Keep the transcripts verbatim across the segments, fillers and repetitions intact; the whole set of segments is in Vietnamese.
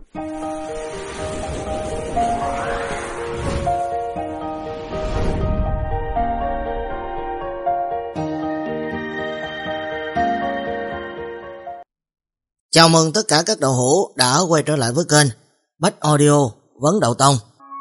Chào mừng tất cả các đạo hữu đã quay trở lại với kênh Bách Audio Vấn Đạo Tông.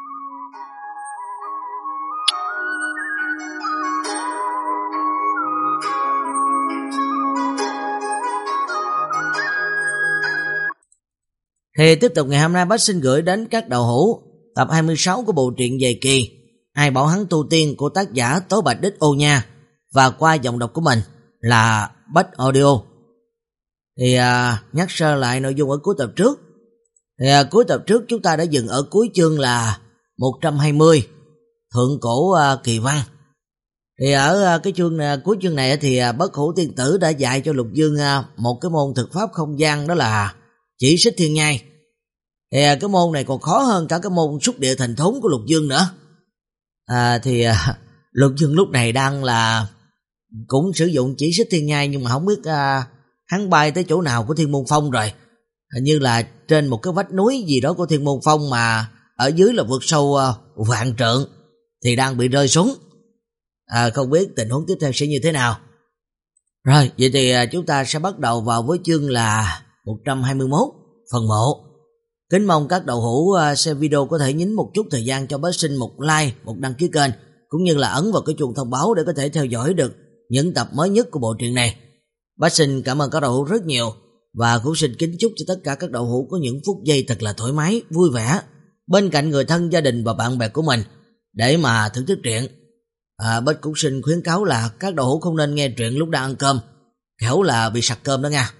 Thì tiếp tục ngày hôm nay Bách xin gửi đến các đạo hữu tập hai mươi sáu của bộ truyện dài kỳ Ai Bảo Hắn Tu Tiên của tác giả Tố Bạch Đích Ô Nha, và qua giọng đọc của mình là Bách Audio. Thì à, nhắc sơ lại nội dung ở cuối tập trước. Thì à, cuối tập trước chúng ta đã dừng ở cuối chương là một trăm hai mươi, Thượng Cổ à, Kỳ Văn. Thì ở à, cái chương à, cuối chương này thì à, Bất Hủ Tiên Tử đã dạy cho Lục Dương à, một cái môn thực pháp không gian, đó là Chỉ Xích Thiên Nhai. Thì à, cái môn này còn khó hơn cả cái môn Xúc Địa Thành Thốn của Lục Dương nữa. À, thì à, Lục Dương lúc này đang là cũng sử dụng Chỉ Xích Thiên Nhai, nhưng mà không biết à, hắn bay tới chỗ nào của Thiên Môn Phong rồi. Hình như là trên một cái vách núi gì đó của Thiên Môn Phong, mà ở dưới là vượt sâu uh, vạn trượng, thì đang bị rơi xuống. À, không biết tình huống tiếp theo sẽ như thế nào. Rồi, vậy thì uh, chúng ta sẽ bắt đầu vào với chương là một trăm hai mươi mốt, phần một. Kính mong các đạo hữu uh, xem video có thể nhín một chút thời gian cho Bách Sinh một like, một đăng ký kênh, cũng như là ấn vào cái chuông thông báo để có thể theo dõi được những tập mới nhất của bộ truyện này. Bác xin cảm ơn các đạo hữu rất nhiều, và cũng xin kính chúc cho tất cả các đạo hữu có những phút giây thật là thoải mái, vui vẻ bên cạnh người thân, gia đình và bạn bè của mình để mà thưởng thức truyện. À, Bách cũng xin khuyến cáo là các đạo hữu không nên nghe truyện lúc đang ăn cơm, khéo là bị sặc cơm đó nha.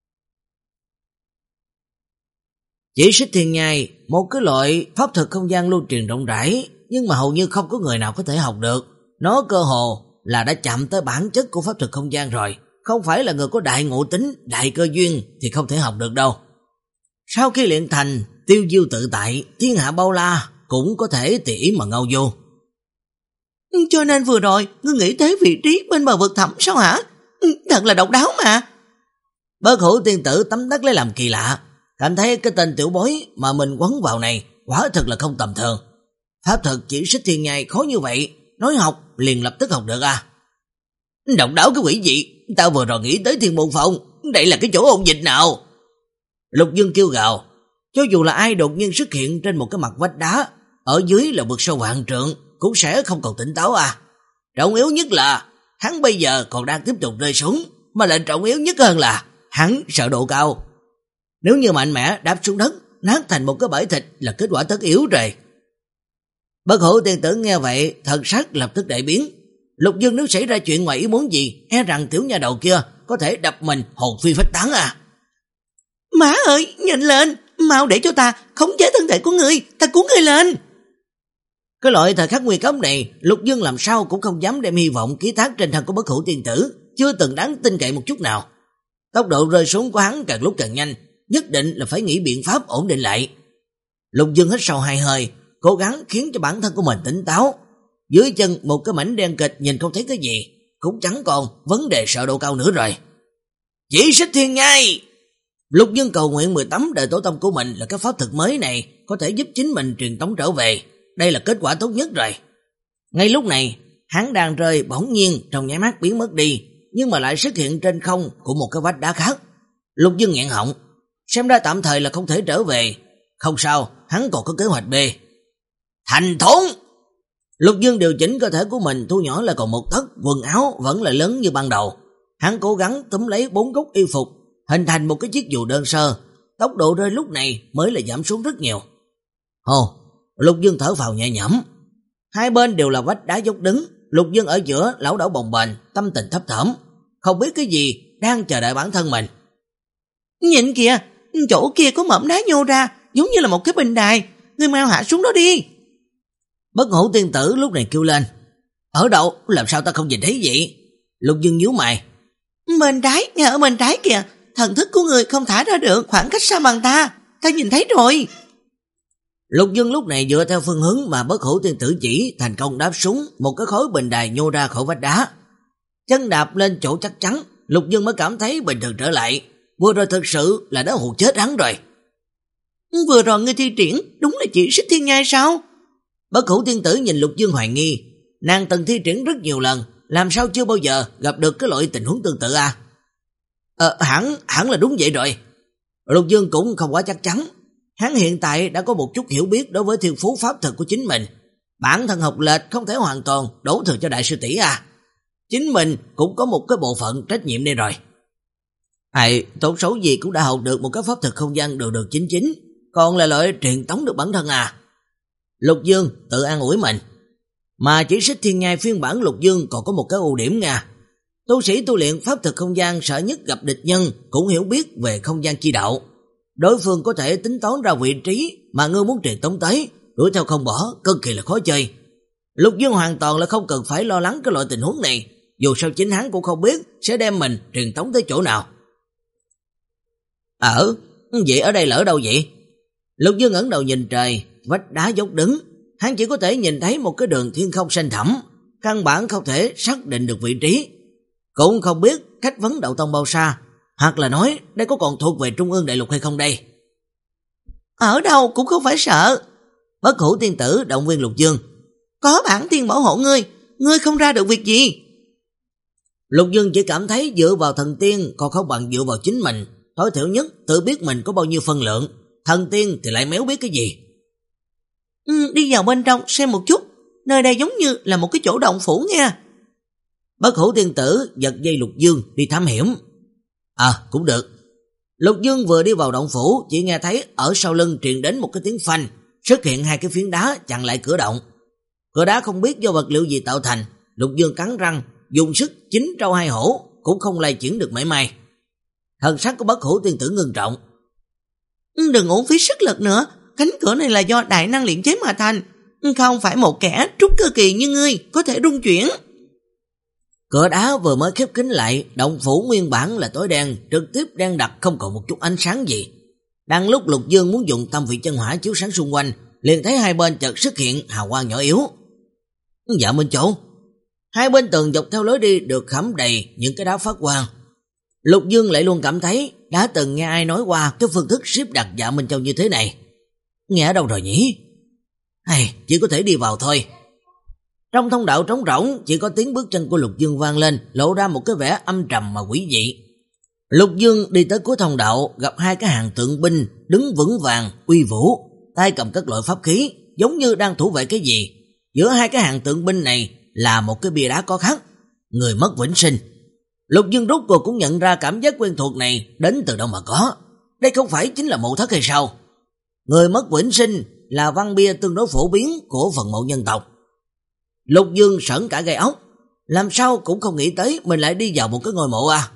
Chỉ Xích Thiên Nhai, một cái loại pháp thuật không gian lưu truyền rộng rãi, nhưng mà hầu như không có người nào có thể học được. Nó cơ hồ là đã chạm tới bản chất của pháp thuật không gian rồi. Không phải là người có đại ngộ tính, đại cơ duyên thì không thể học được đâu. Sau khi luyện thành, tiêu diêu tự tại, thiên hạ bao la cũng có thể tùy ý mà ngao vô. Cho nên vừa rồi ngươi nghĩ tới vị trí bên bờ vực thẳm sao hả? Thật là độc đáo mà. Bất Hủ Tiên Tử tấm tắc lấy làm kỳ lạ, cảm thấy cái tên tiểu bối mà mình quấn vào này quả thật là không tầm thường. Pháp thuật Chỉ Xích Thiên Nhai khó như vậy, nói học liền lập tức học được à? Độc đáo cái quỷ gì? Tao vừa rồi nghĩ tới Thiên Môn Phong, đây là cái chỗ ôn dịch nào? Lục Dương kêu gào. Cho dù là ai đột nhiên xuất hiện trên một cái mặt vách đá, ở dưới là vực sâu vạn trượng, cũng sẽ không còn tỉnh táo à. Trọng yếu nhất là hắn bây giờ còn đang tiếp tục rơi xuống, mà lệnh trọng yếu nhất hơn là hắn sợ độ cao. Nếu như mạnh mẽ đáp xuống đất, nát thành một cái bãi thịt là kết quả tất yếu rồi. Bất Hủ Tiên Tử nghe vậy, thần sắc lập tức đại biến. Lục Dương nếu xảy ra chuyện ngoài ý muốn gì, e rằng tiểu nhà đầu kia có thể đập mình hồn phi phách tán à. Má ơi, nhanh lên, mau để cho ta khống chế thân thể của ngươi, ta cuốn ngươi lên. Cái loại thời khắc nguy cấp này, Lục Dương làm sao cũng không dám đem hy vọng ký thác trên thân của Bất Hủ Tiên Tử, chưa từng đáng tin cậy một chút nào. Tốc độ rơi xuống của hắn càng lúc càng nhanh, nhất định là phải nghĩ biện pháp ổn định lại. Lục Dương hít sâu hai hơi, cố gắng khiến cho bản thân của mình tỉnh táo. Dưới chân một cái mảnh đen kịch nhìn không thấy cái gì, cũng chẳng còn vấn đề sợ độ cao nữa rồi. Chỉ Xích Thiên Nhai! Lục Dương cầu nguyện mười tám đời tổ tông của mình là cái pháp thuật mới này có thể giúp chính mình truyền tống trở về. Đây là kết quả tốt nhất rồi. Ngay lúc này, hắn đang rơi bỗng nhiên trong nháy mắt biến mất đi, nhưng mà lại xuất hiện trên không của một cái vách đá khác. Lục Dương nghẹn họng, xem ra tạm thời là không thể trở về. Không sao, hắn còn có kế hoạch B. Thành thốn! Lục Dương điều chỉnh cơ thể của mình, thu nhỏ lại còn một tấc, quần áo vẫn là lớn như ban đầu. Hắn cố gắng túm lấy bốn góc y phục, hình thành một cái chiếc dù đơn sơ. Tốc độ rơi lúc này mới là giảm xuống rất nhiều. Ồ, Lục Dương thở phào nhẹ nhõm. Hai bên đều là vách đá dốc đứng, Lục Dương ở giữa lão đảo bồng bềnh, tâm tình thấp thỏm, không biết cái gì đang chờ đợi bản thân mình. Nhìn kìa, chỗ kia có mỏm đá nhô ra, giống như là một cái bình đài, ngươi mau hạ xuống đó đi. Bất Hủ Tiên Tử lúc này kêu lên. Ở đâu? Làm sao ta không nhìn thấy vậy? Lục Dương nhíu mày. Bên trái, nghe ở bên trái kìa, thần thức của người không thả ra được khoảng cách xa bằng ta, ta nhìn thấy rồi. Lục Dương lúc này dựa theo phương hướng mà Bất Hủ Tiên Tử chỉ, thành công đáp xuống một cái khối bình đài nhô ra khỏi vách đá. Chân đạp lên chỗ chắc chắn, Lục Dương mới cảm thấy bình thường trở lại. Vừa rồi thực sự là đã hù chết hắn rồi. Vừa rồi ngươi thi triển đúng là chỉ Xích Thiên Nhai sao? Bất Hủ tiên tử nhìn Lục Dương hoài nghi. Nàng từng thi triển rất nhiều lần, làm sao chưa bao giờ gặp được cái loại tình huống tương tự à? Ờ, hẳn, hẳn là đúng vậy rồi. Lục Dương cũng không quá chắc chắn. Hắn hiện tại đã có một chút hiểu biết đối với thiên phú pháp thực của chính mình. Bản thân học lệch không thể hoàn toàn đổ thừa cho đại sư tỷ à. Chính mình cũng có một cái bộ phận trách nhiệm đây rồi. Ai, tốt xấu gì cũng đã học được một cái pháp thực không gian đều được chính chính, còn là loại truyền tống được bản thân à. Lục Dương tự an ủi mình. Mà chỉ Xích Thiên Nhai phiên bản Lục Dương còn có một cái ưu điểm nha. Tu sĩ tu luyện pháp thực không gian sợ nhất gặp địch nhân cũng hiểu biết về không gian chi đạo. Đối phương có thể tính toán ra vị trí mà ngươi muốn truyền tống tới, đuổi theo không bỏ, cực kỳ là khó chơi. Lục Dương hoàn toàn là không cần phải lo lắng cái loại tình huống này, dù sao chính hắn cũng không biết sẽ đem mình truyền tống tới chỗ nào. Ở, vậy ở đây là ở đâu vậy? Lục Dương ngẩng đầu nhìn trời, vách đá dốc đứng, hắn chỉ có thể nhìn thấy một cái đường thiên không xanh thẳm, căn bản không thể xác định được vị trí, cũng không biết cách vấn đạo tông bao xa, hoặc là nói đây có còn thuộc về Trung ương đại lục hay không đây. Ở đâu cũng không phải sợ. Bất Hủ tiên tử động viên Lục Dương. Có bản tiên bảo hộ ngươi, ngươi không ra được việc gì. Lục Dương chỉ cảm thấy dựa vào thần tiên còn không bằng dựa vào chính mình, tối thiểu nhất tự biết mình có bao nhiêu phân lượng, thần tiên thì lại méo biết cái gì. Ừ, đi vào bên trong xem một chút, nơi đây giống như là một cái chỗ động phủ nha. Bất Hủ tiên tử giật dây Lục Dương đi thám hiểm. À, cũng được. Lục Dương vừa đi vào động phủ, chỉ nghe thấy ở sau lưng truyền đến một cái tiếng phanh, xuất hiện hai cái phiến đá chặn lại cửa động. Cửa đá không biết do vật liệu gì tạo thành, Lục Dương cắn răng, dùng sức chín trâu hai hổ, cũng không lay chuyển được mảy may. Thần sắc của Bất Hủ tiên tử ngưng trọng. Đừng uổng phí sức lực nữa, cánh cửa này là do đại năng luyện chế mà thành, không phải một kẻ trúc cơ kỳ như ngươi có thể rung chuyển. Cửa đá vừa mới khép kín lại, động phủ nguyên bản là tối đen, trực tiếp đen đặc không còn một chút ánh sáng gì. Đang lúc Lục Dương muốn dùng tâm vị chân hỏa chiếu sáng xung quanh, liền thấy hai bên chợt xuất hiện hào quang nhỏ yếu. Dạ Minh Chủ. Hai bên tường dọc theo lối đi được khảm đầy những cái đá phát quang. Lục Dương lại luôn cảm thấy đã từng nghe ai nói qua cái phương thức xếp đặt Dạ Minh Châu như thế này. Nghe ở đâu rồi nhỉ? Hay, chỉ có thể đi vào thôi. Trong thông đạo trống rỗng, chỉ có tiếng bước chân của Lục Dương vang lên, lộ ra một cái vẻ âm trầm mà quỷ dị. Lục Dương đi tới cuối thông đạo, gặp hai cái hàng tượng binh đứng vững vàng, uy vũ, tay cầm các loại pháp khí, giống như đang thủ vệ cái gì. Giữa hai cái hàng tượng binh này là một cái bia đá có khắc, người mất vĩnh sinh. Lục Dương rút cuộc cũng nhận ra cảm giác quen thuộc này đến từ đâu mà có. Đây không phải chính là mộ thất hay sao? Người mất vĩnh sinh là văn bia tương đối phổ biến của phần mộ nhân tộc. Lục Dương sởn cả gai ốc, làm sao cũng không nghĩ tới mình lại đi vào một cái ngôi mộ à.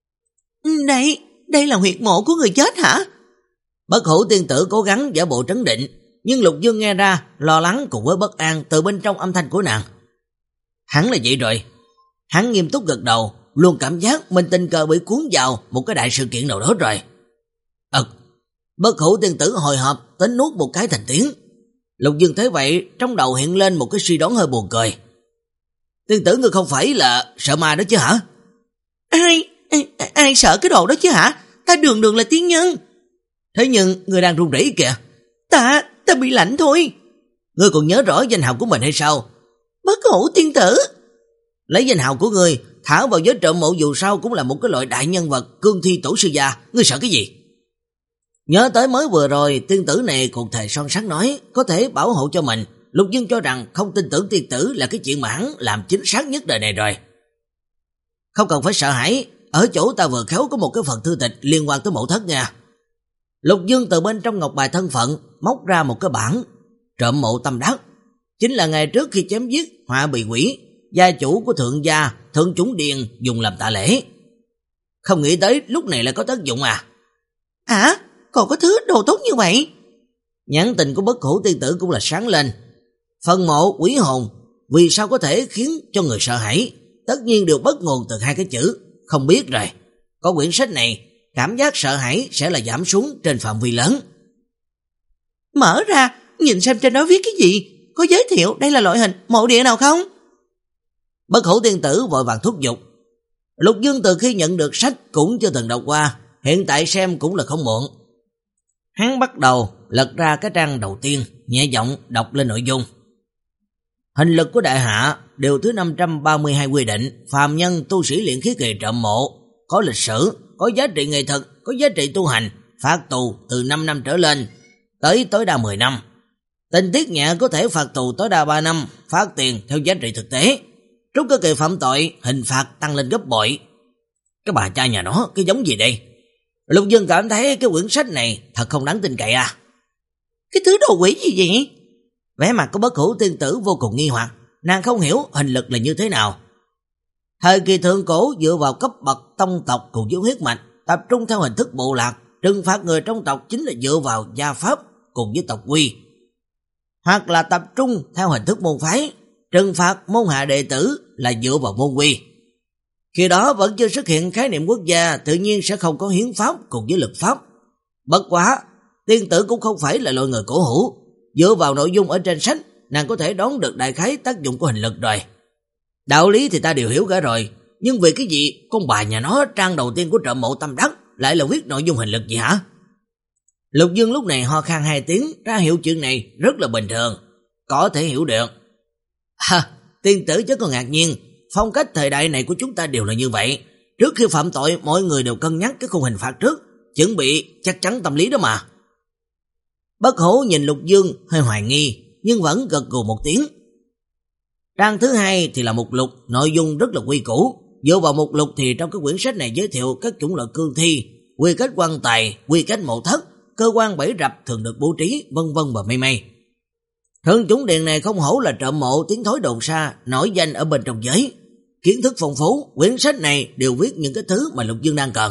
Đây, đây là huyệt mộ của người chết hả? Bất Hủ tiên tử cố gắng giả bộ trấn định, nhưng Lục Dương nghe ra lo lắng cùng với bất an từ bên trong âm thanh của nàng. Hắn là vậy rồi. Hắn nghiêm túc gật đầu, luôn cảm giác mình tình cờ bị cuốn vào một cái đại sự kiện nào đó rồi. Ừm. Bất Hủ tiên tử hồi hộp tính nuốt một cái thành tiếng. Lục Dương thấy vậy, trong đầu hiện lên một cái suy đoán hơi buồn cười. Tiên tử ngươi không phải là sợ ma đó chứ hả? Ai, ai, ai sợ cái đồ đó chứ hả? Ta đường đường là tiên nhân. Thế nhưng ngươi đang run rẩy kìa. Ta, ta bị lạnh thôi. Ngươi còn nhớ rõ danh hào của mình hay sao? Bất Hủ tiên tử. Lấy danh hào của ngươi thả vào giới trộm mộ dù sao cũng là một cái loại đại nhân vật cương thi tổ sư gia, ngươi sợ cái gì? Nhớ tới mới vừa rồi tiên tử này còn thề son sắt nói có thể bảo hộ cho mình. Lục Dương cho rằng không tin tưởng tiên tử là cái chuyện mà hắn làm chính xác nhất đời này rồi. Không cần phải sợ hãi, ở chỗ ta vừa khéo có một cái phần thư tịch liên quan tới mộ thất nha. Lục Dương từ bên trong ngọc bài thân phận móc ra một cái bản trộm mộ tâm đắc, chính là ngày trước khi chém giết Họa Bị Quỷ, gia chủ của thượng gia Thượng Chúng Điền dùng làm tạ lễ. Không nghĩ tới lúc này lại có tác dụng à? Hả? Còn có thứ đồ tốt như vậy? Nhãn tình của Bất Hủ tiên tử cũng là sáng lên. Phần mộ quỷ hồn vì sao có thể khiến cho người sợ hãi, tất nhiên đều bắt nguồn từ hai cái chữ không biết rồi. Có quyển sách này, cảm giác sợ hãi sẽ là giảm xuống trên phạm vi lớn. Mở ra, nhìn xem trên đó viết cái gì, có giới thiệu đây là loại hình mộ địa nào không? Bất Hủ tiên tử vội vàng thúc giục. Lục Dương từ khi nhận được sách cũng chưa từng đọc qua, hiện tại xem cũng là không muộn. Hắn bắt đầu lật ra cái trang đầu tiên, nhẹ giọng đọc lên nội dung. Hình lực của đại hạ, điều thứ năm trăm ba mươi hai quy định, phàm nhân tu sĩ luyện khí kỳ trộm mộ, có lịch sử, có giá trị nghệ thuật, có giá trị tu hành, phạt tù từ năm năm trở lên, tới tối đa mười năm. Tình tiết nhẹ có thể phạt tù tối đa ba năm, phạt tiền theo giá trị thực tế. Trúc cơ kỳ phạm tội, hình phạt tăng lên gấp bội. Cái bà cha nhà nó, cái giống gì đây? Lục Dương cảm thấy cái quyển sách này thật không đáng tin cậy à. Cái thứ đồ quỷ gì vậy? Vẻ mặt của Bất Hủ tiên tử vô cùng nghi hoặc, nàng không hiểu hình lực là như thế nào. Thời kỳ thượng cổ dựa vào cấp bậc tông tộc cùng với huyết mạch, tập trung theo hình thức bộ lạc, trừng phạt người trong tộc chính là dựa vào gia pháp cùng với tộc quy. Hoặc là tập trung theo hình thức môn phái, trừng phạt môn hạ đệ tử là dựa vào môn quy. Khi đó vẫn chưa xuất hiện khái niệm quốc gia, tự nhiên sẽ không có hiến pháp cùng với luật pháp. Bất quá, tiên tử cũng không phải là loại người cổ hủ. Dựa vào nội dung ở trên sách, nàng có thể đoán được đại khái tác dụng của hình lực rồi. Đạo lý thì ta đều hiểu cả rồi, nhưng vì cái gì con bà nhà nó trang đầu tiên của trộm mộ tâm đắc lại là viết nội dung hình lực gì hả? Lục Dương lúc này ho khan hai tiếng, ra hiệu chuyện này rất là bình thường, có thể hiểu được. À, tiên tử chứ còn ngạc nhiên, phong cách thời đại này của chúng ta đều là như vậy. Trước khi phạm tội, mọi người đều cân nhắc cái khung hình phạt trước, chuẩn bị chắc chắn tâm lý đó mà. Bất Hủ nhìn Lục Dương hơi hoài nghi, nhưng vẫn gật gù một tiếng. Trang thứ hai thì là mục lục, nội dung rất là quy củ. Dựa vào mục lục thì trong cái quyển sách này giới thiệu các chủng loại cương thi, quy cách quan tài, quy cách mộ thất, cơ quan bẫy rập thường được bố trí, vân vân và mây mây. Thường chủng điện này không hổ là trộm mộ tiếng thối đồn xa, nổi danh ở bên trong giới. Kiến thức phong phú, quyển sách này đều viết những cái thứ mà Lục Dương đang cần.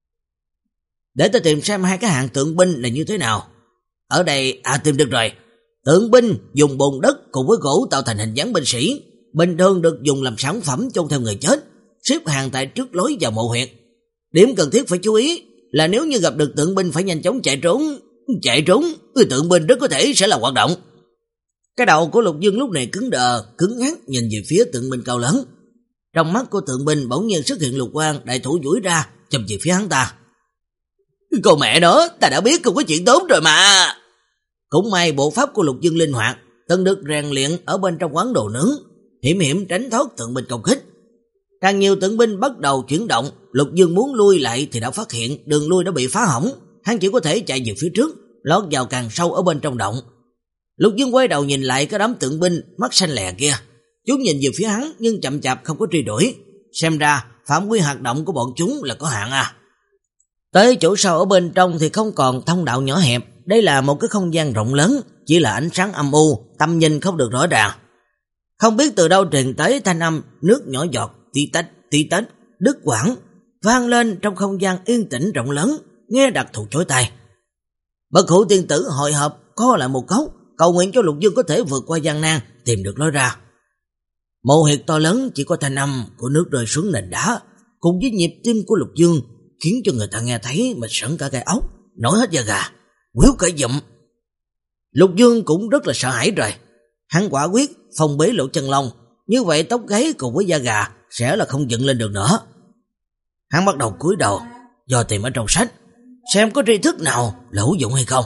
Để ta tìm xem hai cái hạng tượng binh là như thế nào. Ở đây, à tìm được rồi. Tượng binh dùng bùn đất cùng với gỗ tạo thành hình dáng binh sĩ, bình thường được dùng làm sản phẩm chôn theo người chết, xếp hàng tại trước lối vào mộ huyệt. Điểm cần thiết phải chú ý là nếu như gặp được tượng binh phải nhanh chóng chạy trốn. Chạy trốn, tượng binh rất có thể sẽ là hoạt động. Cái đầu của Lục Dương lúc này cứng đờ, cứng ngắc nhìn về phía tượng binh cao lớn. Trong mắt của tượng binh bỗng nhiên xuất hiện lục quang, đại thủ duỗi ra, chầm về phía hắn ta. Cô mẹ đó, ta đã biết không có chuyện tốt rồi mà. Cũng may bộ pháp của Lục Dương linh hoạt, từng được rèn luyện ở bên trong quán đồ nướng, hiểm hiểm tránh thoát tượng binh công kích. Càng nhiều tượng binh bắt đầu chuyển động, Lục Dương muốn lui lại thì đã phát hiện đường lui đã bị phá hỏng, hắn chỉ có thể chạy về phía trước, lót vào càng sâu ở bên trong động. Lục Dương quay đầu nhìn lại cái đám tượng binh mắt xanh lè kia, chúng nhìn về phía hắn nhưng chậm chạp không có truy đuổi, xem ra phạm vi hoạt động của bọn chúng là có hạn à. Tới chỗ sâu ở bên trong thì không còn thông đạo nhỏ hẹp, đây là một cái không gian rộng lớn, chỉ là ánh sáng âm u, tầm nhìn không được rõ ràng. Không biết từ đâu truyền tới thanh âm nước nhỏ giọt, tí tách, tí tách, đứt quãng, vang lên trong không gian yên tĩnh rộng lớn, nghe đặc thù chói tai. Bất Hủ tiên tử hội họp co lại một góc, cầu nguyện cho Lục Dương có thể vượt qua gian nan, tìm được lối ra. Mộ huyệt to lớn chỉ có thanh âm của nước rơi xuống nền đá, cùng với nhịp tim của Lục Dương, khiến cho người ta nghe thấy mà sởn cả gai ốc, nổi hết da gà, quýu cả dụm. Lục Dương cũng rất là sợ hãi rồi, hắn quả quyết phòng bế lỗ chân lông, như vậy tóc gáy cùng với da gà sẽ là không dựng lên được nữa. Hắn bắt đầu cúi đầu, dò tìm ở trong sách, xem có tri thức nào là hữu dụng hay không.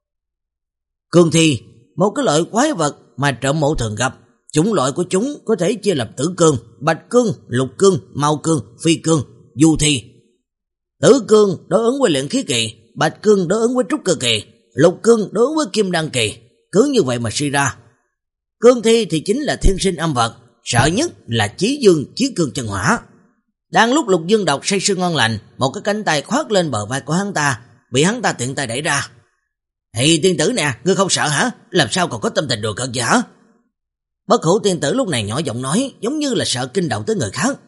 Cương thi, một cái loại quái vật mà trộm mộ thường gặp, chủng loại của chúng có thể chia làm tử cương, bạch cương, lục cương, mau cương, phi cương, du thi. Tử cương đối ứng với luyện khí kỳ, bạch cương đối ứng với trúc cơ kỳ, lục cương đối ứng với kim đăng kỳ, cứ như vậy mà suy ra. Cương thi thì chính là thiên sinh âm vật, sợ nhất là chí dương, chí cương chân hỏa. Đang lúc Lục Dương đọc say sưa ngon lành, một cái cánh tay khoác lên bờ vai của hắn ta, bị hắn ta tiện tay đẩy ra. Hey tiên tử nè, ngươi không sợ hả? Làm sao còn có tâm tình đùa cợt vậy hả? Bất Hủ tiên tử lúc này nhỏ giọng nói, giống như là sợ kinh động tới người khác.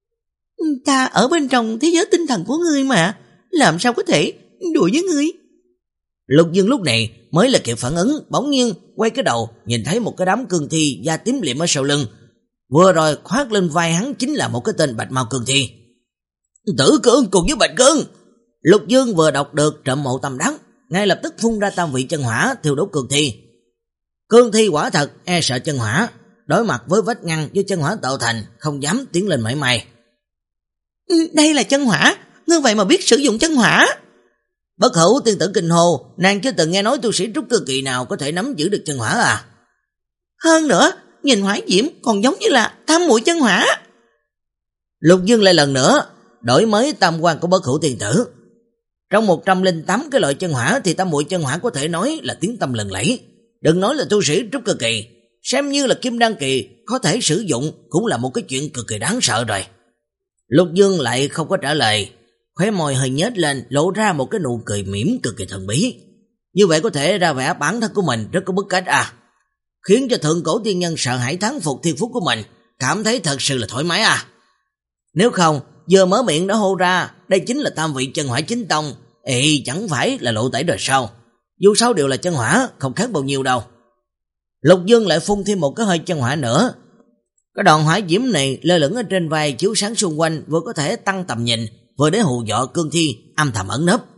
Ta ở bên trong thế giới tinh thần của ngươi mà, làm sao có thể đùa với ngươi? Lục Dương lúc này mới là kịp phản ứng, bỗng nhiên quay cái đầu, nhìn thấy một cái đám cương thi da tím liệm ở sau lưng. Vừa rồi khoác lên vai hắn chính là một cái tên bạch mau cương thi. Tử cương cùng với bạch cương. Lục Dương vừa đọc được trộm mộ tâm đắc, ngay lập tức phun ra tam vị chân hỏa thiêu đốt cương thi. Cương thi quả thật e sợ chân hỏa, đối mặt với vách ngăn do chân hỏa tạo thành, không dám tiến lên mảy may. Đây là chân hỏa, ngươi vậy mà biết sử dụng chân hỏa? Bất Hữu tiên tử kinh hô, nàng chưa từng nghe nói tu sĩ trúc cơ kỳ nào có thể nắm giữ được chân hỏa à? Hơn nữa, nhìn hỏa diễm còn giống như là tam muội chân hỏa. Lục Dương lại lần nữa đổi mới tam quan của Bất Hữu tiên tử. Trong một trăm lẻ tám cái loại chân hỏa thì tam muội chân hỏa có thể nói là tiếng tăm lừng lẫy. Đừng nói là tu sĩ trúc cơ kỳ, xem như là kim đan kỳ có thể sử dụng cũng là một cái chuyện cực kỳ đáng sợ rồi. Lục Dương lại không có trả lời, khóe môi hơi nhếch lên, lộ ra một cái nụ cười mỉm cực kỳ thần bí. Như vậy có thể ra vẻ bản thân của mình rất có bức cách à, khiến cho thượng cổ tiên nhân sợ hãi thán phục thiên phú của mình, cảm thấy thật sự là thoải mái à. Nếu không, vừa mở miệng đã hô ra đây chính là tam vị chân hỏa chính tông, ê chẳng phải là lộ tẩy rồi sao? Dù sao đều là chân hỏa, không khác bao nhiêu đâu. Lục Dương lại phun thêm một cái hơi chân hỏa nữa. Cái đòn hỏa diễm này lơ lửng ở trên vai chiếu sáng xung quanh, vừa có thể tăng tầm nhìn, vừa để hù dọa cương thi âm thầm ẩn nấp.